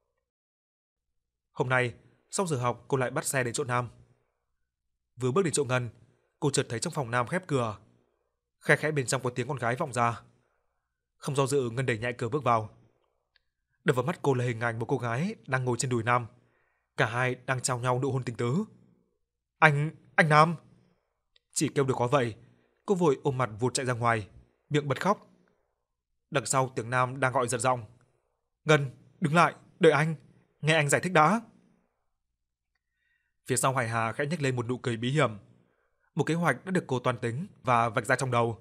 Hôm nay, sau giờ học cô lại bắt xe đến chỗ Nam. Vừa bước đến chỗ Ngân, cô chợt thấy trong phòng Nam khép cửa. Khe khẽ bên trong có tiếng con gái vọng ra. Không do dự, Ngân đẩy nhẹ cửa bước vào. Đập vào mắt cô là hình ảnh một cô gái đang ngồi trên đùi Nam. Cả hai đang trao nhau nụ hôn tình tứ. Anh, anh Nam! Chỉ kêu được có vậy, cô vội ôm mặt vụt chạy ra ngoài, miệng bật khóc. Đằng sau tiếng Nam đang gọi giật giọng. Ngân, đứng lại, đợi anh, nghe anh giải thích đã. Phía sau Hải Hà khẽ nhếch lên một nụ cười bí hiểm. Một kế hoạch đã được cô toan tính và vạch ra trong đầu.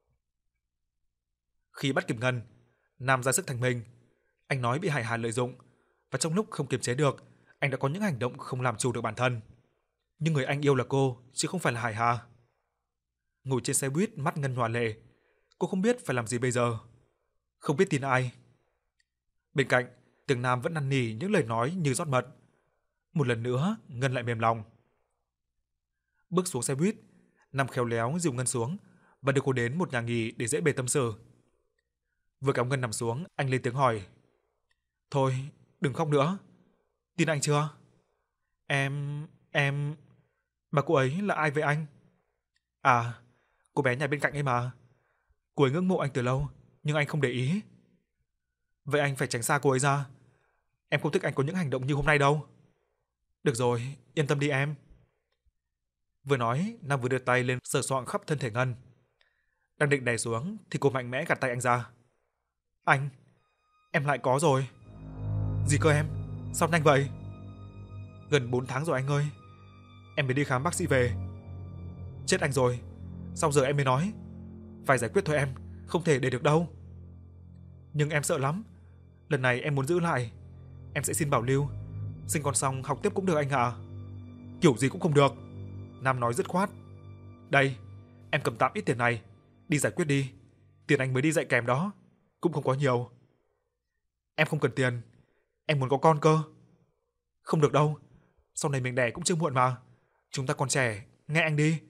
Khi bắt kịp Ngân, Nam ra sức thanh minh. Anh nói bị Hải Hà lợi dụng, và trong lúc không kiềm chế được, anh đã có những hành động không làm chủ được bản thân. Nhưng người anh yêu là cô, chứ không phải là Hải Hà. Ngồi trên xe buýt, mắt Ngân nhòa lệ. Cô không biết phải làm gì bây giờ. Không biết tin ai. Bên cạnh, tiếng Nam vẫn năn nỉ những lời nói như rót mật. Một lần nữa, Ngân lại mềm lòng. Bước xuống xe buýt, Nam khéo léo dìu Ngân xuống và đưa cô đến một nhà nghỉ để dễ bề tâm sự. Vừa kéo Ngân nằm xuống, anh lên tiếng hỏi. Thôi, đừng khóc nữa. Tin anh chưa? Em... em... Mà cô ấy là ai vậy anh? À, cô bé nhà bên cạnh ấy mà. Cô ấy ngưỡng mộ anh từ lâu, nhưng anh không để ý. Vậy anh phải tránh xa cô ấy ra. Em không thích anh có những hành động như hôm nay đâu. Được rồi, yên tâm đi em. Vừa nói, Nam vừa đưa tay lên sờ soạng khắp thân thể Ngân. Đang định đè xuống thì cô mạnh mẽ gạt tay anh ra. Anh, em lại có rồi. Gì cơ em? Sao nhanh vậy? Gần bốn tháng rồi anh ơi. Em mới đi khám bác sĩ về. Chết anh rồi. Sao giờ em mới nói? Phải giải quyết thôi em, không thể để được đâu. Nhưng em sợ lắm. Lần này em muốn giữ lại. Em sẽ xin bảo lưu. Sinh con xong học tiếp cũng được anh ạ. Kiểu gì cũng không được. Nam nói dứt khoát. Đây, em cầm tạm ít tiền này, đi giải quyết đi. Tiền anh mới đi dạy kèm đó, cũng không có nhiều. Em không cần tiền, em muốn có con cơ. Không được đâu, sau này mình đẻ cũng chưa muộn mà. Chúng ta còn trẻ, nghe anh đi.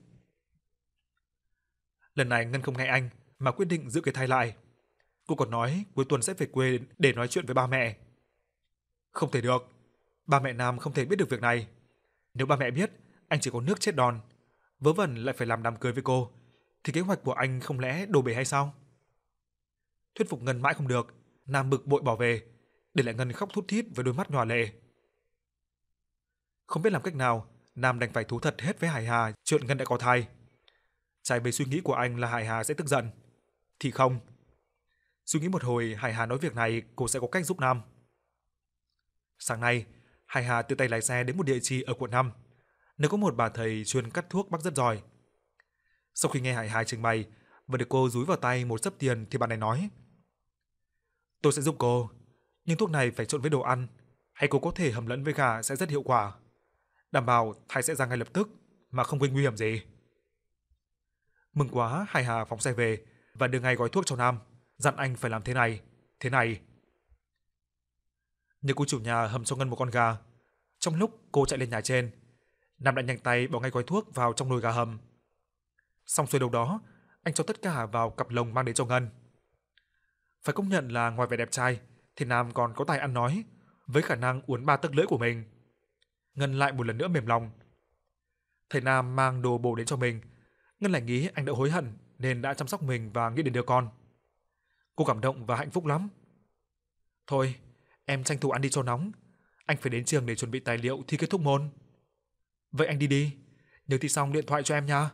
Lần này Ngân không nghe anh mà quyết định giữ cái thai lại. Cô còn nói cuối tuần sẽ về quê để nói chuyện với ba mẹ. Không thể được, ba mẹ Nam không thể biết được việc này. Nếu ba mẹ biết, anh chỉ có nước chết đòn. Vớ vẩn lại phải làm đám cưới với cô, thì kế hoạch của anh không lẽ đổ bể hay sao? Thuyết phục Ngân mãi không được, Nam bực bội bỏ về, để lại Ngân khóc thút thít với đôi mắt nhòa lệ. Không biết làm cách nào, Nam đành phải thú thật hết với Hải Hà chuyện Ngân đã có thai. Trái với suy nghĩ của anh là Hải Hà sẽ tức giận, thì không. Suy nghĩ một hồi, Hải Hà nói việc này cô sẽ có cách giúp Nam. Sáng nay, Hải Hà tự tay lái xe đến một địa chỉ ở quận năm, nơi có một bà thầy chuyên cắt thuốc bắc rất giỏi. Sau khi nghe Hải Hà trình bày và được cô dúi vào tay một xấp tiền thì bà này nói: Tôi sẽ giúp cô, nhưng thuốc này phải trộn với đồ ăn, hay cô có thể hầm lẫn với gà sẽ rất hiệu quả. Đảm bảo thai sẽ ra ngay lập tức mà không gây nguy hiểm gì. Mừng quá, Hải Hà phóng xe về và đưa ngay gói thuốc cho Nam, dặn anh phải làm thế này, thế này. Nhờ cô chủ nhà hầm cho Ngân một con gà. Trong lúc cô chạy lên nhà trên, Nam đã nhanh tay bỏ ngay gói thuốc vào trong nồi gà hầm. Xong xuôi đâu đó, anh cho tất cả vào cặp lồng mang đến cho Ngân. Phải công nhận là ngoài vẻ đẹp trai thì Nam còn có tài ăn nói, với khả năng uốn ba tấc lưỡi của mình. Ngân lại một lần nữa mềm lòng. Thấy Nam mang đồ bổ đến cho mình, Ngân lại nghĩ anh đã hối hận nên đã chăm sóc mình và nghĩ đến đứa con. Cô cảm động và hạnh phúc lắm. Thôi, em tranh thủ ăn đi cho nóng. Anh phải đến trường để chuẩn bị tài liệu thi kết thúc môn. Vậy anh đi đi, nhớ thi xong điện thoại cho em nha.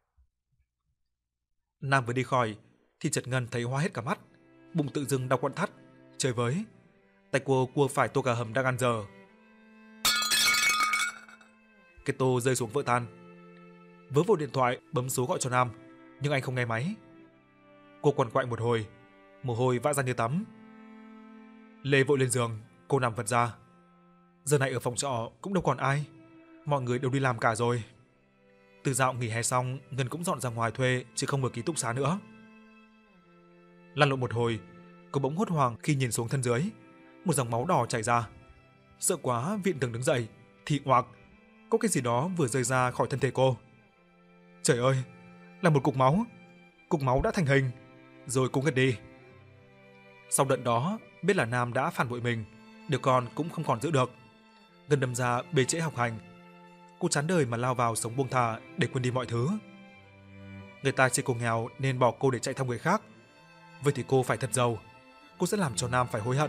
Nam vừa đi khỏi thì chợt Ngân thấy hoa hết cả mắt, bụng tự dưng đau quặn thắt. Trời với, tay cô cua phải tô gà hầm đang ăn dở. Cái tô rơi xuống vỡ tan. Vớ vội điện thoại bấm số gọi cho Nam, nhưng anh không nghe máy. Cô quằn quại một hồi, mồ hôi vã ra như tắm. Lê vội lên giường, cô nằm vật ra. Giờ này ở phòng trọ cũng đâu còn ai, mọi người đều đi làm cả rồi. Từ dạo nghỉ hè xong, Ngân cũng dọn ra ngoài thuê chứ không ở ký túc xá nữa. Lăn lộn một hồi, cô bỗng hốt hoảng khi nhìn xuống thân dưới, một dòng máu đỏ chảy ra. Sợ quá, vịn tường đứng dậy thì oạc, có cái gì đó vừa rơi ra khỏi thân thể cô. Trời ơi, là một cục máu. Cục máu đã thành hình, rồi cũng ngất đi. Sau đợt đó, biết là Nam đã phản bội mình, đứa con cũng không còn giữ được. Ngân đâm ra bê trễ học hành. Cô chán đời mà lao vào sống buông thả để quên đi mọi thứ. Người ta chê cô nghèo nên bỏ cô để chạy theo người khác. Vậy thì cô phải thật giàu. Cô sẽ làm cho Nam phải hối hận.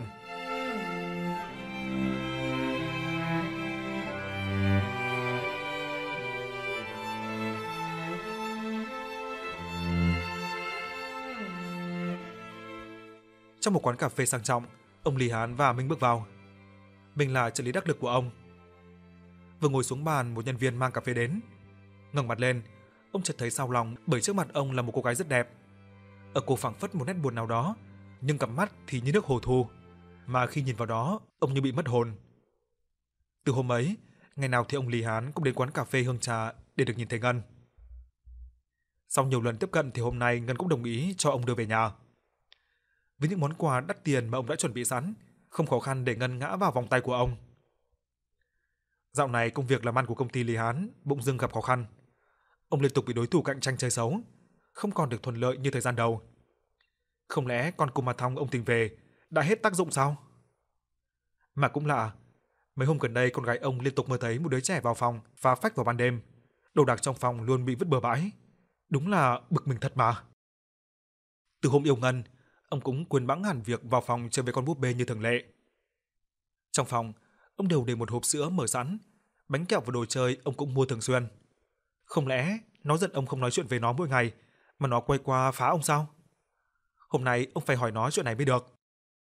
Trong một quán cà phê sang trọng, ông Lý Hán và Minh bước vào. Minh là trợ lý đắc lực của ông. Vừa ngồi xuống bàn, một nhân viên mang cà phê đến. Ngẩng mặt lên, ông chợt thấy xao lòng bởi trước mặt ông là một cô gái rất đẹp. Ở cô phảng phất một nét buồn nào đó, nhưng cặp mắt thì như nước hồ thu, mà khi nhìn vào đó, ông như bị mất hồn. Từ hôm ấy, ngày nào thì ông Lý Hán cũng đến quán cà phê Hương Trà để được nhìn thấy Ngân. Sau nhiều lần tiếp cận thì hôm nay Ngân cũng đồng ý cho ông đưa về nhà. Với những món quà đắt tiền mà ông đã chuẩn bị sẵn, không khó khăn để Ngân ngã vào vòng tay của ông. Dạo này công việc làm ăn của công ty Lý Hán bỗng dưng gặp khó khăn. Ông liên tục bị đối thủ cạnh tranh chơi xấu, không còn được thuận lợi như thời gian đầu. Không lẽ con cù mà thong ông tìm về đã hết tác dụng sao? Mà cũng lạ, mấy hôm gần đây con gái ông liên tục mơ thấy một đứa trẻ vào phòng phá phách vào ban đêm, đồ đạc trong phòng luôn bị vứt bừa bãi. Đúng là bực mình thật mà. Từ hôm yêu Ngân, ông cũng quên bẵng hẳn việc vào phòng chơi với con búp bê như thường lệ. Trong phòng, ông đều để một hộp sữa mở sẵn, bánh kẹo và đồ chơi ông cũng mua thường xuyên. Không lẽ nó giận ông không nói chuyện với nó mỗi ngày, mà nó quay qua phá ông sao? Hôm nay ông phải hỏi nó chuyện này mới được.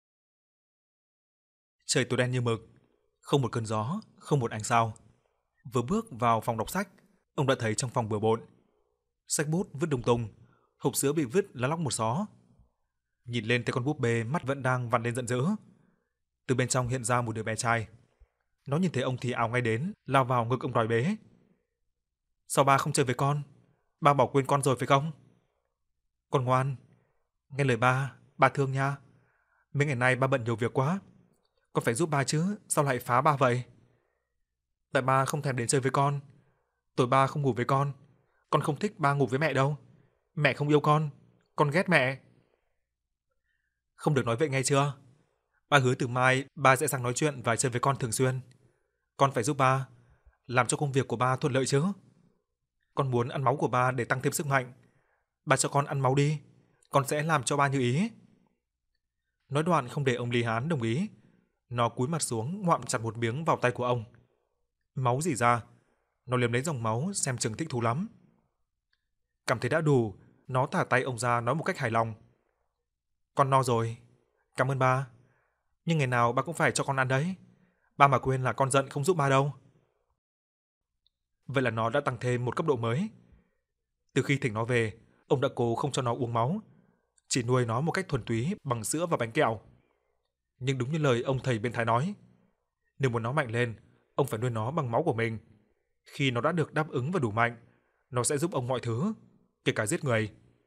Trời tối đen như mực, không một cơn gió, không một ánh sao. Vừa bước vào phòng đọc sách, ông đã thấy trong phòng bừa bộn. Sách bút vứt lung tung, hộp sữa bị vứt lá lóc một xó. Nhìn lên thấy con búp bê mắt vẫn đang vằn lên giận dữ. Từ bên trong hiện ra một đứa bé trai. Nó nhìn thấy ông thì ào ngay đến, lao vào ngực ông đòi bế. Sao ba không chơi với con? Ba bỏ quên con rồi phải không? Con ngoan, nghe lời ba, ba thương nha. Mấy ngày nay ba bận nhiều việc quá. Con phải giúp ba chứ, sao lại phá ba vậy? Tại ba không thèm đến chơi với con. Tối ba không ngủ với con. Con không thích ba ngủ với mẹ đâu. Mẹ không yêu con, con ghét mẹ. Không được nói vậy nghe chưa? Ba hứa từ mai ba sẽ sang nói chuyện và chơi với con thường xuyên. Con phải giúp ba, làm cho công việc của ba thuận lợi chứ. Con muốn ăn máu của ba để tăng thêm sức mạnh. Ba cho con ăn máu đi, con sẽ làm cho ba như ý. Nói đoạn không để ông Lý Hán đồng ý. Nó cúi mặt xuống ngoạm chặt một miếng vào tay của ông. Máu rỉ ra, nó liếm lấy dòng máu xem chừng thích thú lắm. Cảm thấy đã đủ, nó thả tay ông ra nói một cách hài lòng. Con no rồi, cảm ơn ba. Nhưng ngày nào ba cũng phải cho con ăn đấy. Ba mà quên là con giận không giúp ba đâu. Vậy là nó đã tăng thêm một cấp độ mới. Từ khi thỉnh nó về, ông đã cố không cho nó uống máu, chỉ nuôi nó một cách thuần túy bằng sữa và bánh kẹo. Nhưng đúng như lời ông thầy bên Thái nói, nếu muốn nó mạnh lên, ông phải nuôi nó bằng máu của mình. Khi nó đã được đáp ứng và đủ mạnh, nó sẽ giúp ông mọi thứ, kể cả giết người.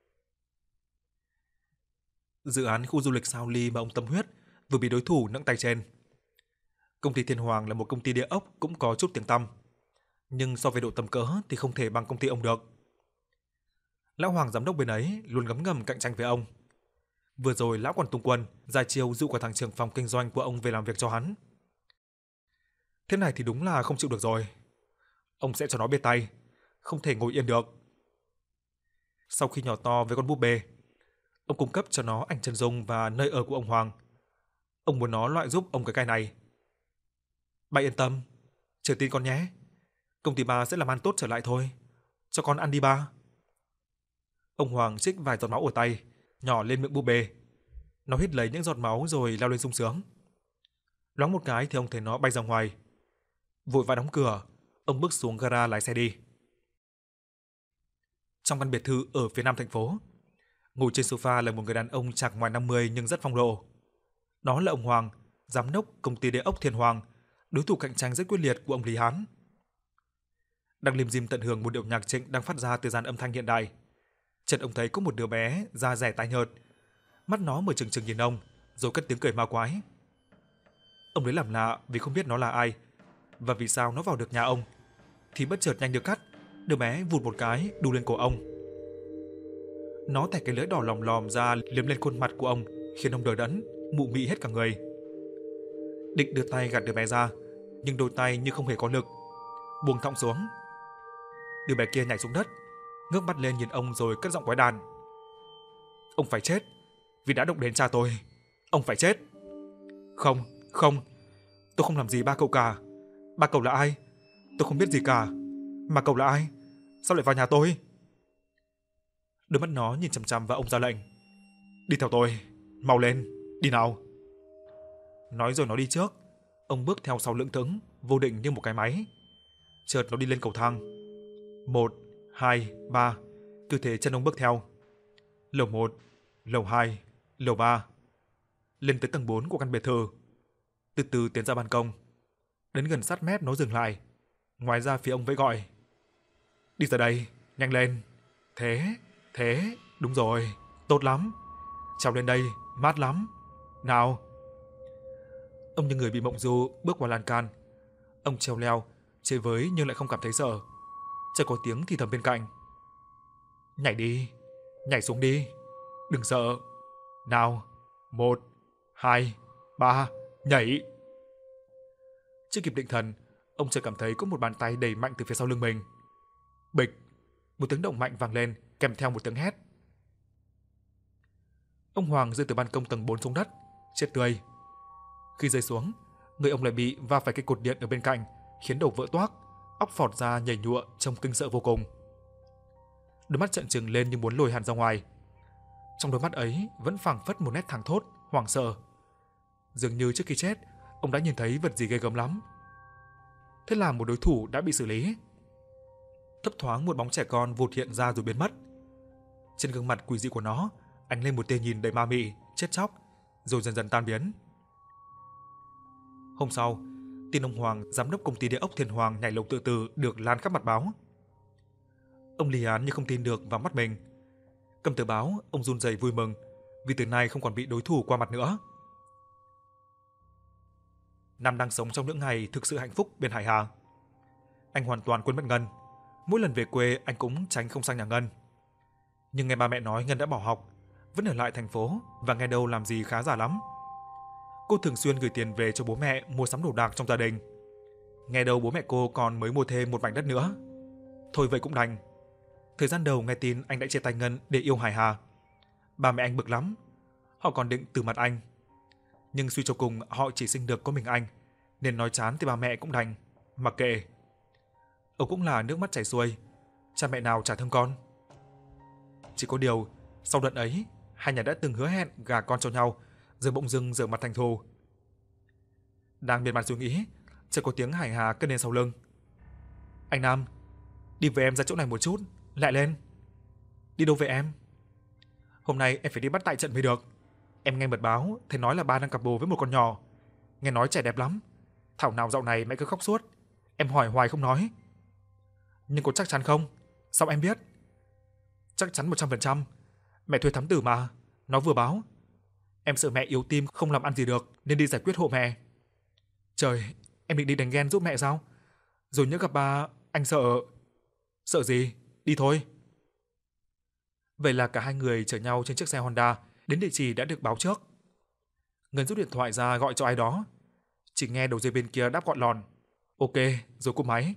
Dự án khu du lịch Sao Ly mà ông tâm huyết vừa bị đối thủ nâng tay trên. Công ty Thiên Hoàng là một công ty địa ốc cũng có chút tiếng tăm, nhưng so với độ tầm cỡ thì không thể bằng công ty ông được. Lão Hoàng giám đốc bên ấy luôn ngấm ngầm cạnh tranh với ông. Vừa rồi lão còn tung quân ra chiêu dụ cả thằng trưởng phòng kinh doanh của ông về làm việc cho hắn. Thế này thì đúng là không chịu được rồi. Ông sẽ cho nó bê tay, không thể ngồi yên được. Sau khi nhỏ to với con búp bê, ông cung cấp cho nó ảnh chân dung và nơi ở của ông Hoàng. Ông muốn nó loại giúp ông cái cái này. Ba yên tâm, chờ tin con nhé. Công ty ba sẽ làm ăn tốt trở lại thôi. Cho con ăn đi ba. Ông Hoàng trích vài giọt máu ở tay, nhỏ lên miệng búp bê. Nó hít lấy những giọt máu rồi leo lên sung sướng. Loáng một cái thì ông thấy nó bay ra ngoài. Vội vã đóng cửa, ông bước xuống gara lái xe đi. Trong căn biệt thự ở phía nam thành phố, ngồi trên sofa là một người đàn ông chạc ngoài năm mươi nhưng rất phong độ. Đó là ông Hoàng, giám đốc công ty địa ốc Thiên Hoàng, đối thủ cạnh tranh rất quyết liệt của ông Lý Hán. Đang lim dim tận hưởng một điệu nhạc trịnh đang phát ra từ dàn âm thanh hiện đại. Chợt ông thấy có một đứa bé da dẻ tái nhợt, mắt nó mở trừng trừng nhìn ông, rồi cất tiếng cười ma quái. Ông lấy làm lạ vì không biết nó là ai và vì sao nó vào được nhà ông, thì bất chợt nhanh được cắt, đứa bé vụt một cái đu lên cổ ông. Nó thẻ cái lưỡi đỏ lòm lòm ra liếm lên khuôn mặt của ông, khiến ông đờ đẫn, mụ mị hết cả người. Định đưa tay gạt đứa bé ra, nhưng đôi tay như không hề có lực, buông thõng xuống. Đứa bé kia nhảy xuống đất, ngước mắt lên nhìn ông rồi cất giọng quái đàn. Ông phải chết, vì đã động đến cha tôi. Ông phải chết. Không, không, tôi không làm gì ba cậu cả. Ba cậu là ai? Tôi không biết gì cả. Mà cậu là ai? Sao lại vào nhà tôi? Đôi mắt nó nhìn chằm chằm vào ông ra lệnh. Đi theo tôi, mau lên, đi nào. Nói rồi nó đi trước. Ông bước theo sau lững thững, vô định như một cái máy. Chợt nó đi lên cầu thang. Một, hai, ba. Cứ thế chân ông bước theo. Lầu một, lầu hai, lầu ba. Lên tới tầng bốn của căn biệt thự. Từ từ tiến ra ban công. Đến gần sát mép nó dừng lại. Ngoài ra phía ông vẫy gọi. Đi ra đây, nhanh lên. Thế, thế, đúng rồi, tốt lắm. Trèo lên đây, mát lắm. Nào. Ông như người bị mộng du bước qua lan can. Ông trèo leo, chơi với nhưng lại không cảm thấy sợ. Chợt có tiếng thì thầm bên cạnh. Nhảy đi, nhảy xuống đi, đừng sợ. Nào, một, hai, ba, nhảy. Chưa kịp định thần, ông chợt cảm thấy có một bàn tay đẩy mạnh từ phía sau lưng mình. Bịch, một tiếng động mạnh vang lên, kèm theo một tiếng hét. Ông Hoàng rơi từ ban công tầng bốn xuống đất, chết tươi. Khi rơi xuống, người ông lại bị va phải cái cột điện ở bên cạnh, khiến đầu vỡ toác, óc phọt ra nhảy nhụa trông kinh sợ vô cùng. Đôi mắt trợn trừng lên như muốn lồi hẳn ra ngoài. Trong đôi mắt ấy vẫn phảng phất một nét thảng thốt, hoảng sợ. Dường như trước khi chết, ông đã nhìn thấy vật gì ghê gớm lắm. Thế là một đối thủ đã bị xử lý. Thấp thoáng một bóng trẻ con vụt hiện ra rồi biến mất. Trên gương mặt quỷ dị của nó ánh lên một tia nhìn đầy ma mị, chết chóc, rồi dần dần tan biến. Hôm sau, tin ông Hoàng, giám đốc công ty địa ốc Thiên Hoàng nhảy lầu tự tử được lan khắp mặt báo. Ông Lý Án như không tin được vào mắt mình. Cầm tờ báo, ông run rẩy vui mừng, vì từ nay không còn bị đối thủ qua mặt nữa. Nam đang sống trong những ngày thực sự hạnh phúc bên Hải Hà. Anh hoàn toàn quên mất Ngân. Mỗi lần về quê anh cũng tránh không sang nhà Ngân. Nhưng nghe ba mẹ nói Ngân đã bỏ học, vẫn ở lại thành phố và nghe đâu làm gì khá giả lắm. Cô thường xuyên gửi tiền về cho bố mẹ mua sắm đồ đạc trong gia đình. Nghe đâu bố mẹ cô còn mới mua thêm một mảnh đất nữa. Thôi vậy cũng đành. Thời gian đầu nghe tin anh đã chia tay Ngân để yêu Hải Hà, ba mẹ anh bực lắm. Họ còn định từ mặt anh. Nhưng suy cho cùng họ chỉ sinh được có mình anh, nên nói chán thì ba mẹ cũng đành, mặc kệ. Âu cũng là nước mắt chảy xuôi, cha mẹ nào chả thương con. Chỉ có điều, sau đợt ấy, hai nhà đã từng hứa hẹn gả con cho nhau, giờ bỗng dưng rửa mặt thành thù. Đang miên man suy nghĩ, chợt có tiếng Hải Hà cất lên sau lưng. Anh Nam, đi với em ra chỗ này một chút, lại lên. Đi đâu vậy em? Hôm nay em phải đi bắt tại trận mới được. Em nghe mật báo, thấy nói là ba đang cặp bồ với một con nhỏ. Nghe nói trẻ đẹp lắm. Thảo nào dạo này mẹ cứ khóc suốt. Em hỏi hoài không nói. Nhưng có chắc chắn không? Sao em biết? Chắc chắn một trăm phần trăm. Mẹ thuê thám tử mà. Nó vừa báo. Em sợ mẹ yếu tim không làm ăn gì được nên đi giải quyết hộ mẹ. Trời, em định đi đánh ghen giúp mẹ sao? Rồi nhớ gặp ba, anh sợ. Sợ gì? Đi thôi. Vậy là cả hai người chở nhau trên chiếc xe Honda đến địa chỉ đã được báo trước. Ngân rút điện thoại ra gọi cho ai đó. Chỉ nghe đầu dây bên kia đáp gọn lòn. Ok, rồi cúp máy.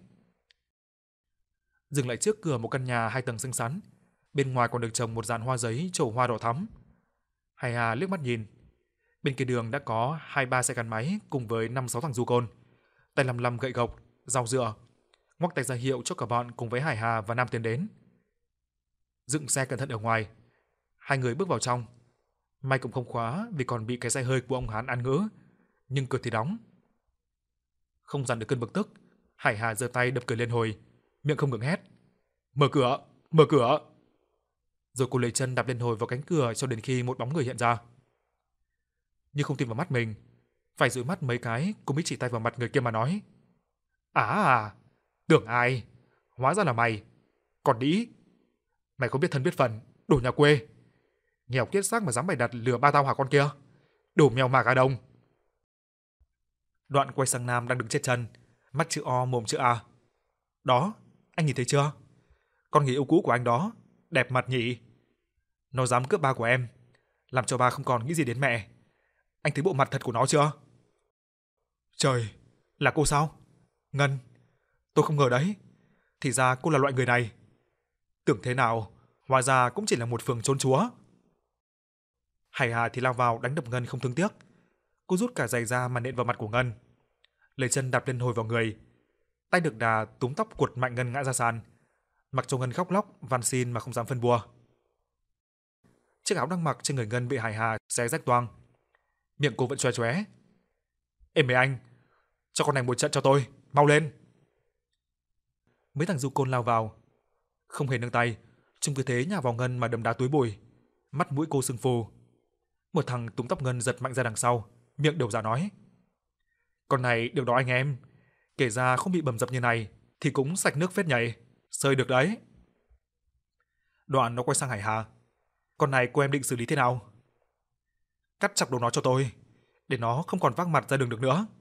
Dừng lại trước cửa một căn nhà hai tầng xinh xắn. Bên ngoài còn được trồng một dàn hoa giấy trổ hoa đỏ thắm. Hải Hà liếc mắt nhìn. Bên kia đường đã có hai ba xe gắn máy cùng với năm sáu thằng du côn, tay lăm lăm gậy gộc, rau dựa, ngoắc tay ra hiệu cho cả bọn cùng với Hải Hà và Nam tiến đến. Dựng xe cẩn thận ở ngoài, hai người bước vào trong. May cũng không khóa vì còn bị cái xe hơi của ông Hán ăn ngữ, nhưng cửa thì đóng. Không dằn được cơn bực tức, Hải Hà giơ tay đập cửa lên hồi, miệng không ngừng hét: "Mở cửa, mở cửa!" Rồi cô lấy chân đạp lên hồi vào cánh cửa cho đến khi một bóng người hiện ra. Nhưng không tin vào mắt mình, phải dụi mắt mấy cái cô mới chỉ tay vào mặt người kia mà nói: "À à, tưởng ai, hóa ra là mày, còn đĩ. Mày không biết thân biết phận, đồ nhà quê. Nghèo kiết xác mà dám bày đặt lừa ba tao hả con kia? Đồ mèo mà gà đông." Đoạn quay sang Nam đang đứng chết chân, mắt chữ O mồm chữ A. "Đó, anh nhìn thấy chưa? Con người yêu cũ của anh đó, đẹp mặt nhỉ? Nó dám cướp ba của em, làm cho ba không còn nghĩ gì đến mẹ. Anh thấy bộ mặt thật của nó chưa?" Trời, là cô sao? Ngân, tôi không ngờ đấy. Thì ra cô là loại người này. Tưởng thế nào, hóa ra cũng chỉ là một phường trốn chúa. Hải Hà thì lao vào đánh đập Ngân không thương tiếc. Cô rút cả giày ra mà nện vào mặt của Ngân, lấy chân đạp lên hồi vào người, tay được đà túm tóc quật mạnh Ngân ngã ra sàn, mặc cho Ngân khóc lóc van xin mà không dám phân bua. Chiếc áo đang mặc trên người Ngân bị Hải Hà xé rách toang, miệng cô vẫn choe choé. Ê mấy anh, cho con này một trận cho tôi, mau lên. Mấy thằng du côn lao vào, không hề nương tay, chúng cứ thế nhào vào Ngân mà đấm đá túi bụi, mắt mũi cô sưng phù. Một thằng túm tóc Ngân giật mạnh ra đằng sau, miệng đều ra nói: Con này được đó anh em, kể ra không bị bầm dập như này thì cũng sạch nước phết nhảy, sơi được đấy. Đoạn nó quay sang Hải Hà: Con này cô em định xử lý thế nào? Cắt chọc đầu nó cho tôi, để nó không còn vác mặt ra đường được nữa.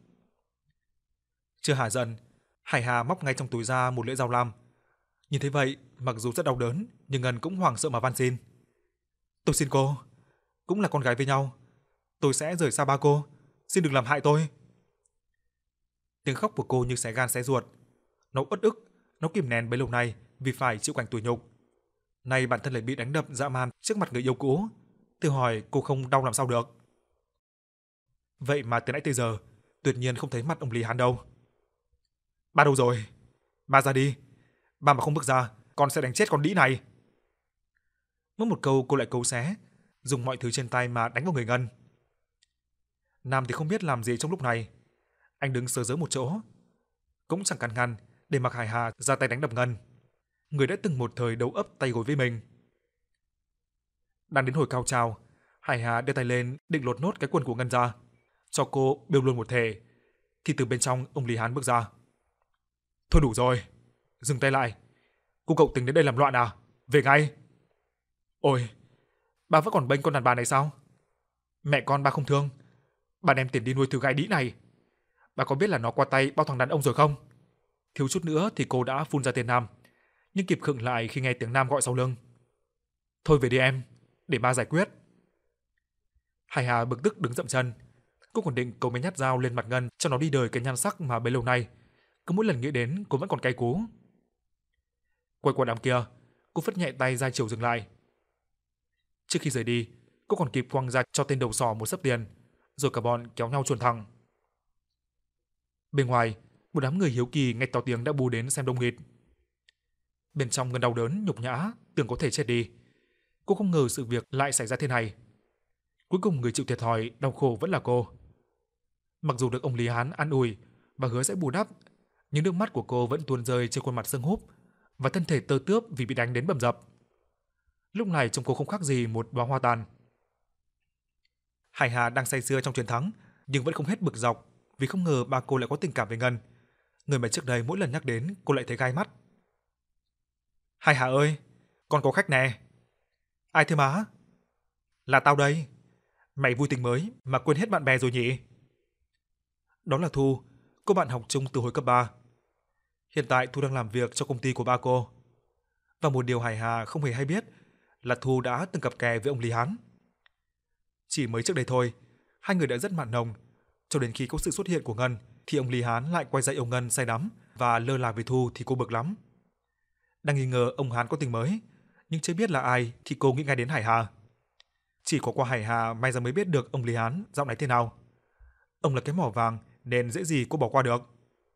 Chưa hả giận, Hải Hà móc ngay trong túi ra một lưỡi dao lam. Nhìn thấy vậy, mặc dù rất đau đớn, nhưng Ngân cũng hoảng sợ mà van xin: Tôi xin cô, cũng là con gái với nhau, tôi sẽ rời xa ba cô, xin đừng làm hại tôi. Tiếng khóc của cô như xé gan xé ruột. Nó uất ức, nó kìm nén bấy lâu nay vì phải chịu cảnh tủi nhục. Nay bản thân lại bị đánh đập dã man trước mặt người yêu cũ, tự hỏi cô không đau làm sao được. Vậy mà từ nãy tới giờ, tuyệt nhiên không thấy mặt ông Lý Hán đâu. Ba đâu rồi? Ba ra đi. Ba mà không bước ra, con sẽ đánh chết con đĩ này. Mỗi một câu cô lại cấu xé, dùng mọi thứ trên tay mà đánh vào người Ngân. Nam thì không biết làm gì trong lúc này. Anh đứng sờ dớ một chỗ, cũng chẳng can ngăn để mặc Hải Hà ra tay đánh đập Ngân, người đã từng một thời đấu ấp tay gối với mình. Đang đến hồi cao trào, Hải Hà đưa tay lên định lột nốt cái quần của Ngân ra, cho cô bêu luôn một thể, thì từ bên trong ông Lý Hán bước ra. Thôi đủ rồi, dừng tay lại. Cô cậu tính đến đây làm loạn à? Về ngay. Ôi, ba vẫn còn bênh con đàn bà này sao? Mẹ con ba không thương, ba đem tiền đi nuôi thứ gái đĩ này. Bà có biết là nó qua tay bao thằng đàn ông rồi không? Thiếu chút nữa thì cô đã phun ra tên Nam, nhưng kịp khựng lại khi nghe tiếng Nam gọi sau lưng. Thôi về đi em, để ba giải quyết. Hải Hà bực tức đứng dậm chân. Cô còn định cấu mấy nhát dao lên mặt Ngân cho nó đi đời cái nhan sắc mà bấy lâu nay, cứ mỗi lần nghĩ đến cô vẫn còn cay cú. Quay qua đám kia, cô phất nhẹ tay ra chiều dừng lại. Trước khi rời đi, cô còn kịp quăng ra cho tên đầu sỏ một xấp tiền, rồi cả bọn kéo nhau chuồn thẳng. Bên ngoài, một đám người hiếu kỳ nghe to tiếng đã bù đến xem đông nghịt. Bên trong Ngân đau đớn, nhục nhã, tưởng có thể chết đi. Cô không ngờ sự việc lại xảy ra thế này. Cuối cùng người chịu thiệt thòi, đau khổ vẫn là cô. Mặc dù được ông Lý Hán an ủi và hứa sẽ bù đắp, nhưng nước mắt của cô vẫn tuôn rơi trên khuôn mặt sưng húp và thân thể tơ tướp vì bị đánh đến bầm dập. Lúc này trông cô không khác gì một đóa hoa tàn. Hải Hà đang say sưa trong chiến thắng, nhưng vẫn không hết bực dọc vì không ngờ ba cô lại có tình cảm với Ngân, người mà trước đây mỗi lần nhắc đến cô lại thấy gai mắt. Hải Hà ơi, con có khách nè. Ai thế má? Là tao đây. Mày vui tình mới mà quên hết bạn bè rồi nhỉ? Đó là Thu, cô bạn học chung từ hồi cấp ba. Hiện tại Thu đang làm việc cho công ty của ba cô. Và một điều Hải Hà không hề hay biết là Thu đã từng cặp kè với ông Lý Hán. Chỉ mới trước đây thôi, hai người đã rất mặn nồng, cho đến khi có sự xuất hiện của Ngân thì ông Lý Hán lại quay ra yêu Ngân say đắm và lơ là với Thu thì cô bực lắm. Đang nghi ngờ ông Hán có tình mới, nhưng chưa biết là ai thì cô nghĩ ngay đến Hải Hà. Chỉ có qua Hải Hà may ra mới biết được ông Lý Hán dạo này thế nào. Ông là cái mỏ vàng nên dễ gì cô bỏ qua được.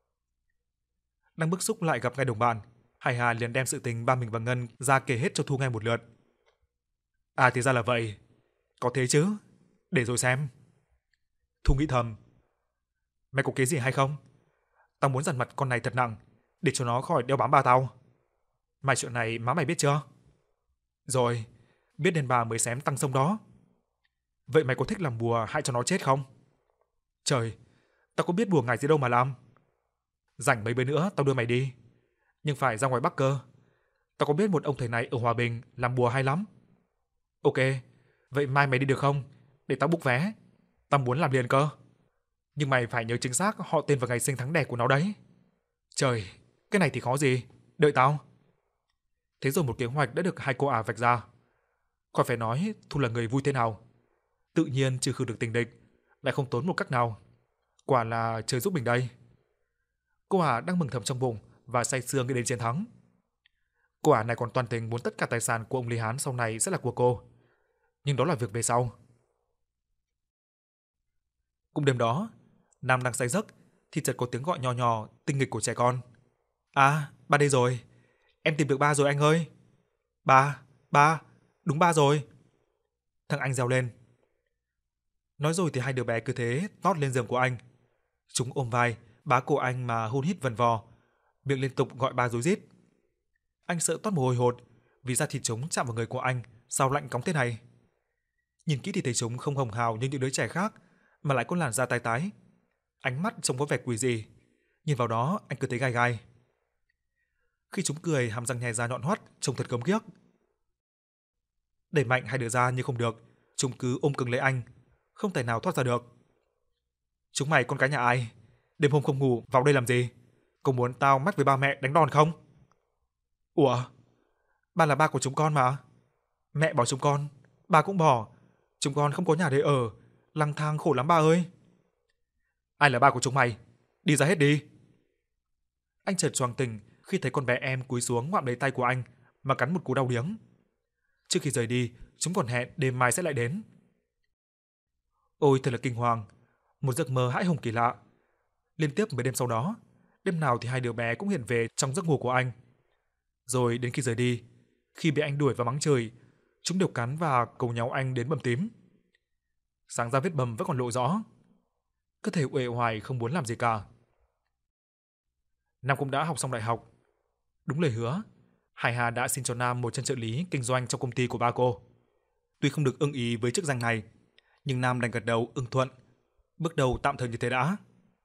Đang bức xúc lại gặp ngay đồng bạn, Hải Hà liền đem sự tình ba mình và Ngân ra kể hết cho Thu nghe một lượt. À thì ra là vậy, có thế chứ, để rồi xem. Thu nghĩ thầm, mày có kế gì hay không? Tao muốn dằn mặt con này thật nặng, để cho nó khỏi đeo bám bà tao. Mà chuyện này má mày biết chưa? Rồi, biết đến bà mới xém tăng sông đó. Vậy mày có thích làm bùa hại cho nó chết không? Trời, tao có biết bùa ngải gì đâu mà làm. Rảnh mấy bữa nữa tao đưa mày đi, nhưng phải ra ngoài Bắc cơ. Tao có biết một ông thầy này ở Hòa Bình làm bùa hay lắm. Ok, vậy mai mày đi được không? Để tao book vé. Tao muốn làm liền cơ. Nhưng mày phải nhớ chính xác họ tên và ngày sinh tháng đẻ của nó đấy. Trời, cái này thì khó gì. Đợi tao. Thế rồi một kế hoạch đã được hai cô ả vạch ra. Khỏi phải nói Thu là người vui thế nào. Tự nhiên trừ khử được tình địch, lại không tốn một cách nào. Quả là trời giúp mình đây. Cô ả đang mừng thầm trong bụng và say sưa nghĩ đến chiến thắng. Cô ả này còn toan tính muốn tất cả tài sản của ông Lý Hán sau này sẽ là của cô. Nhưng đó là việc về sau. Cùng đêm đó, Nam đang say giấc thì chợt có tiếng gọi nhỏ nhỏ tinh nghịch của trẻ con. À, ba đây rồi. Em tìm được ba rồi anh ơi. Ba, ba, đúng ba rồi. Thằng anh reo lên. Nói rồi thì hai đứa bé cứ thế tót lên giường của anh. Chúng ôm vai, bá cổ anh mà hôn hít vần vò, miệng liên tục gọi ba rối rít. Anh sợ toát mồ hôi hột vì da thịt chúng chạm vào người của anh sao lạnh cóng thế này. Nhìn kỹ thì thấy chúng không hồng hào như những đứa trẻ khác, mà lại có làn da tái tái. Ánh mắt trông có vẻ quỷ dị, nhìn vào đó anh cứ thấy gai gai. Khi chúng cười, hàm răng nhè ra nhọn hoắt, trông thật gớm ghiếc. Đẩy mạnh hai đứa ra nhưng không được, chúng cứ ôm cứng lấy anh, không thể nào thoát ra được. Chúng mày con cái nhà ai? Đêm hôm không ngủ vào đây làm gì? Có muốn tao mách với ba mẹ đánh đòn không? Ủa? Ba là ba của chúng con mà. Mẹ bỏ chúng con, ba cũng bỏ. Chúng con không có nhà để ở, lang thang khổ lắm ba ơi. Ai là ba của chúng mày? Đi ra hết đi. Anh chợt choàng tỉnh khi thấy con bé em cúi xuống ngoạm lấy tay của anh mà cắn một cú đau điếng. Trước khi rời đi, chúng còn hẹn đêm mai sẽ lại đến. Ôi thật là kinh hoàng, một giấc mơ hãi hùng kỳ lạ. Liên tiếp mấy đêm sau đó, đêm nào thì hai đứa bé cũng hiện về trong giấc ngủ của anh. Rồi đến khi rời đi, khi bị anh đuổi và mắng chửi, chúng đều cắn và cầu nhau anh đến bầm tím. Sáng ra vết bầm vẫn còn lộ rõ. Cơ thể uể oải không muốn làm gì cả. Nam cũng đã học xong đại học. Đúng lời hứa, Hải Hà đã xin cho Nam một chân trợ lý kinh doanh trong công ty của ba cô. Tuy không được ưng ý với chức danh này, nhưng Nam đành gật đầu ưng thuận. Bước đầu tạm thời như thế đã.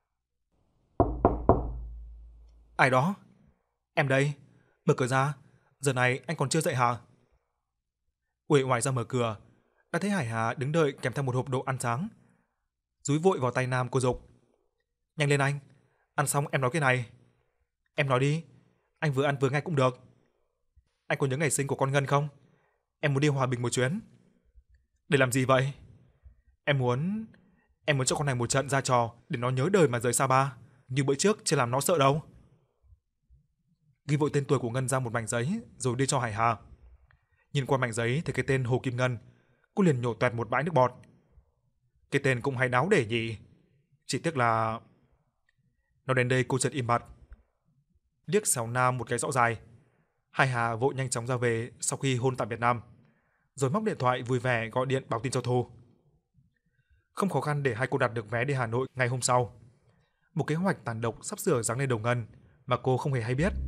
Ai đó? Em đây. Mở cửa ra. Giờ này anh còn chưa dậy hả? Uể oải ra mở cửa, đã thấy Hải Hà đứng đợi kèm theo một hộp đồ ăn sáng. Dúi vội vào tay Nam cô giục. Nhanh lên anh, ăn xong em nói cái này. Em nói đi, anh vừa ăn vừa nghe cũng được. Anh có nhớ ngày sinh của con Ngân không? Em muốn đi Hòa Bình một chuyến. Để làm gì vậy? Em muốn... Em muốn cho con này một trận ra trò để nó nhớ đời mà rời xa ba. Như bữa trước chưa làm nó sợ đâu. Ghi vội tên tuổi của Ngân ra một mảnh giấy rồi đưa cho Hải Hà. Nhìn qua mảnh giấy thấy cái tên Hồ Kim Ngân, cô liền nhổ toẹt một bãi nước bọt. Cái tên cũng hay đáo để nhỉ. Chỉ tiếc là... Nói đến đây cô chợt im bặt. Liếc xéo Nam một cái rõ dài. Hải Hà vội nhanh chóng ra về sau khi hôn tạm biệt Nam, rồi móc điện thoại vui vẻ gọi điện báo tin cho Thu. Không khó khăn để hai cô đặt được vé đi Hà Nội ngày hôm sau. Một kế hoạch tàn độc sắp sửa giáng lên đầu Ngân mà cô không hề hay biết.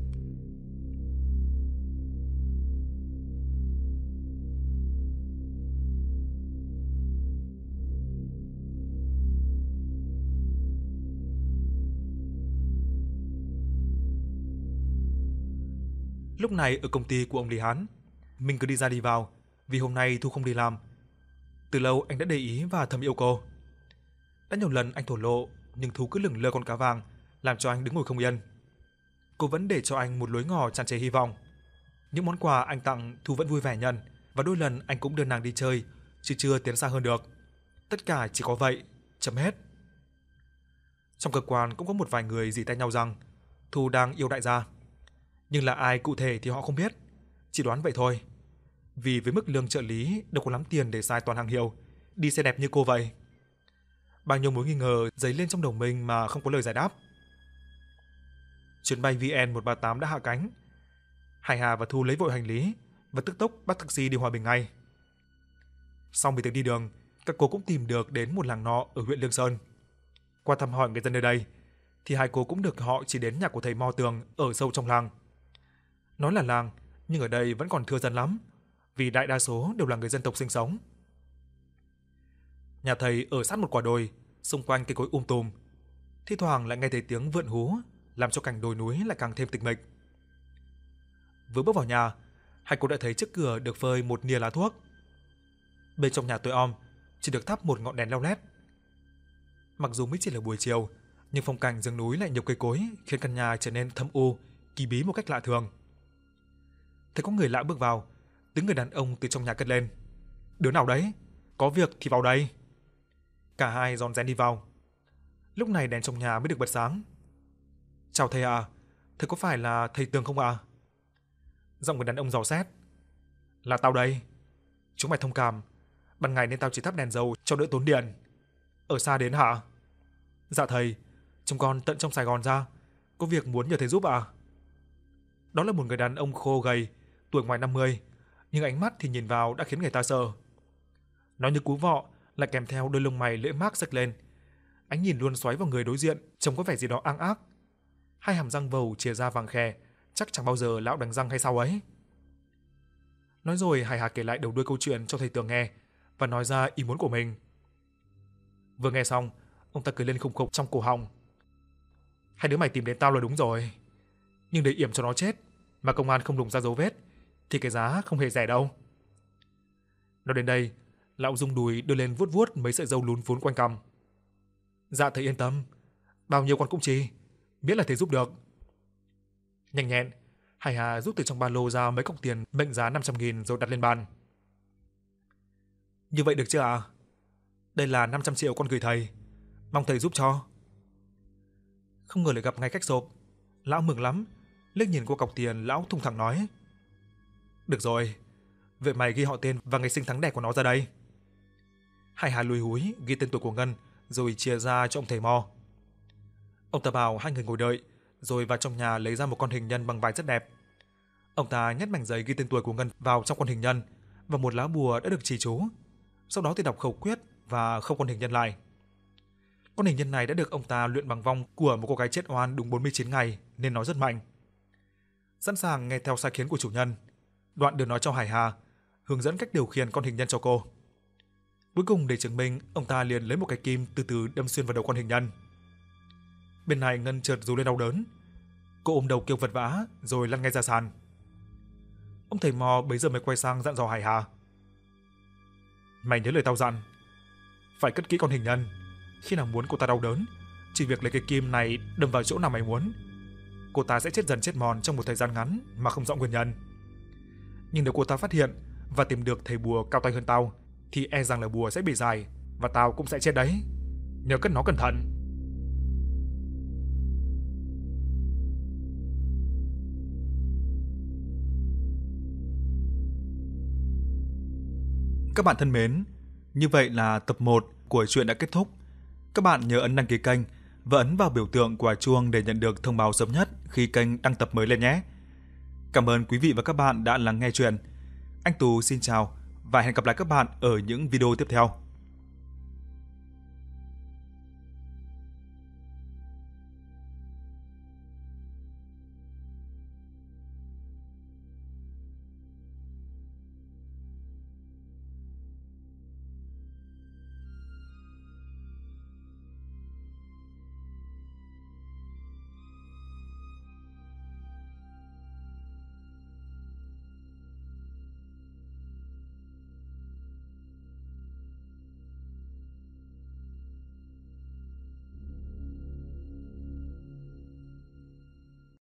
Lúc này ở công ty của ông Lý Hán, mình cứ đi ra đi vào vì hôm nay Thu không đi làm. Từ lâu anh đã để ý và thầm yêu cô. Đã nhiều lần anh thổ lộ nhưng Thu cứ lửng lơ con cá vàng, làm cho anh đứng ngồi không yên. Cô vẫn để cho anh một lối ngỏ tràn trề hy vọng. Những món quà anh tặng Thu vẫn vui vẻ nhận, và đôi lần anh cũng đưa nàng đi chơi, chứ chưa tiến xa hơn được. Tất cả chỉ có vậy, chấm hết. Trong cơ quan cũng có một vài người rỉ tai nhau rằng Thu đang yêu đại gia. Nhưng là ai cụ thể thì họ không biết, chỉ đoán vậy thôi. Vì với mức lương trợ lý đâu có lắm tiền để xài toàn hàng hiệu, đi xe đẹp như cô vậy. Bao nhiêu mối nghi ngờ dấy lên trong đầu mình mà không có lời giải đáp. Chuyến bay vê en một ba tám đã hạ cánh. Hải Hà và Thu lấy vội hành lý và tức tốc bắt taxi đi Hòa Bình ngay. Sau mấy tiếng đi đường, các cô cũng tìm được đến một làng nọ ở huyện Lương Sơn. Qua thăm hỏi người dân nơi đây, thì hai cô cũng được họ chỉ đến nhà của thầy Mo Tường ở sâu trong làng. Nói là làng, nhưng ở đây vẫn còn thưa dân lắm, vì đại đa số đều là người dân tộc sinh sống. Nhà thầy ở sát một quả đồi, xung quanh cây cối um tùm. Thi thoảng lại nghe thấy tiếng vượn hú, làm cho cảnh đồi núi lại càng thêm tịch mịch. Vừa bước vào nhà, hai cô đã thấy trước cửa được phơi một nia lá thuốc. Bên trong nhà tối om, chỉ được thắp một ngọn đèn leo lét. Mặc dù mới chỉ là buổi chiều, nhưng phong cảnh rừng núi lại nhiều cây cối khiến căn nhà trở nên thâm u, kỳ bí một cách lạ thường. Thấy có người lạ bước vào, tiếng người đàn ông từ trong nhà cất lên. Đứa nào đấy? Có việc thì vào đây. Cả hai rón rén đi vào. Lúc này đèn trong nhà mới được bật sáng. Chào thầy ạ, à, thầy có phải là thầy Tường không ạ? À? Giọng người đàn ông dò xét. Là tao đây. Chúng mày thông cảm, ban ngày nên tao chỉ thắp đèn dầu cho đỡ tốn điện. Ở xa đến hả? Dạ thầy, chúng con tận trong Sài Gòn ra, có việc muốn nhờ thầy giúp ạ. Đó là một người đàn ông khô gầy, tuổi ngoài năm mươi, nhưng ánh mắt thì nhìn vào đã khiến người ta sợ. Nó như cú vọ, lại kèm theo đôi lông mày lưỡi mác xếch lên. Ánh nhìn luôn xoáy vào người đối diện, trông có vẻ gì đó ang ác. Hai hàm răng vầu chìa ra vàng khè, chắc chẳng bao giờ lão đánh răng hay sao ấy. Nói rồi Hải Hà kể lại đầu đuôi câu chuyện cho thầy Tường nghe và nói ra ý muốn của mình. Vừa nghe xong, ông ta cười lên khùng khục trong cổ họng. Hai đứa mày tìm đến tao là đúng rồi, nhưng để yểm cho nó chết mà công an không lùng ra dấu vết thì cái giá không hề rẻ đâu. Nói đến đây, lão rung đùi đưa lên vuốt vuốt mấy sợi râu lún vún quanh cằm. Dạ thầy yên tâm, bao nhiêu con cũng chi, miễn là thầy giúp được. Nhanh nhẹn, Hải Hà rút từ trong ba lô ra mấy cọc tiền mệnh giá năm trăm nghìn rồi đặt lên bàn. Như vậy được chưa ạ? À? Đây là năm trăm triệu con gửi thầy, mong thầy giúp cho. Không ngờ lại gặp ngay cách sộp, lão mừng lắm, liếc nhìn qua cọc tiền lão thùng thẳng nói. Được rồi, vậy mày ghi họ tên và ngày sinh tháng đẻ của nó ra đây. Hải Hà lùi húi ghi tên tuổi của Ngân rồi chia ra cho ông thầy Mo. Ông ta bảo hai người ngồi đợi, rồi vào trong nhà lấy ra một con hình nhân bằng vải rất đẹp. Ông ta nhét mảnh giấy ghi tên tuổi của Ngân vào trong con hình nhân và một lá bùa đã được trì chú. Sau đó thì đọc khẩu quyết và không con hình nhân lại. Con hình nhân này đã được ông ta luyện bằng vong của một cô gái chết oan đúng bốn mươi chín ngày nên nó rất mạnh. Sẵn sàng nghe theo sai khiến của chủ nhân, Đoạn đưa nó cho Hải Hà, hướng dẫn cách điều khiển con hình nhân cho cô. Cuối cùng để chứng minh, ông ta liền lấy một cái kim từ từ đâm xuyên vào đầu con hình nhân. Bên này Ngân chợt rú lên đau đớn. Cô ôm đầu kêu vật vã rồi lăn ngay ra sàn. Ông thầy Mo bấy giờ mới quay sang dặn dò Hải Hà. Mày nhớ lời tao dặn, phải cất kỹ con hình nhân. Khi nào muốn cô ta đau đớn, chỉ việc lấy cái kim này đâm vào chỗ nào mày muốn. Cô ta sẽ chết dần chết mòn trong một thời gian ngắn mà không rõ nguyên nhân. Nhưng nếu cô ta phát hiện và tìm được thầy bùa cao tay hơn tao, thì e rằng là bùa sẽ bị dài và tao cũng sẽ chết đấy. Nhớ cất nó cẩn thận. Các bạn thân mến, như vậy là tập một của truyện đã kết thúc. Các bạn nhớ ấn đăng ký kênh và ấn vào biểu tượng quả chuông để nhận được thông báo sớm nhất khi kênh đăng tập mới lên nhé. Cảm ơn quý vị và các bạn đã lắng nghe chuyện. Anh Tú xin chào và hẹn gặp lại các bạn ở những video tiếp theo.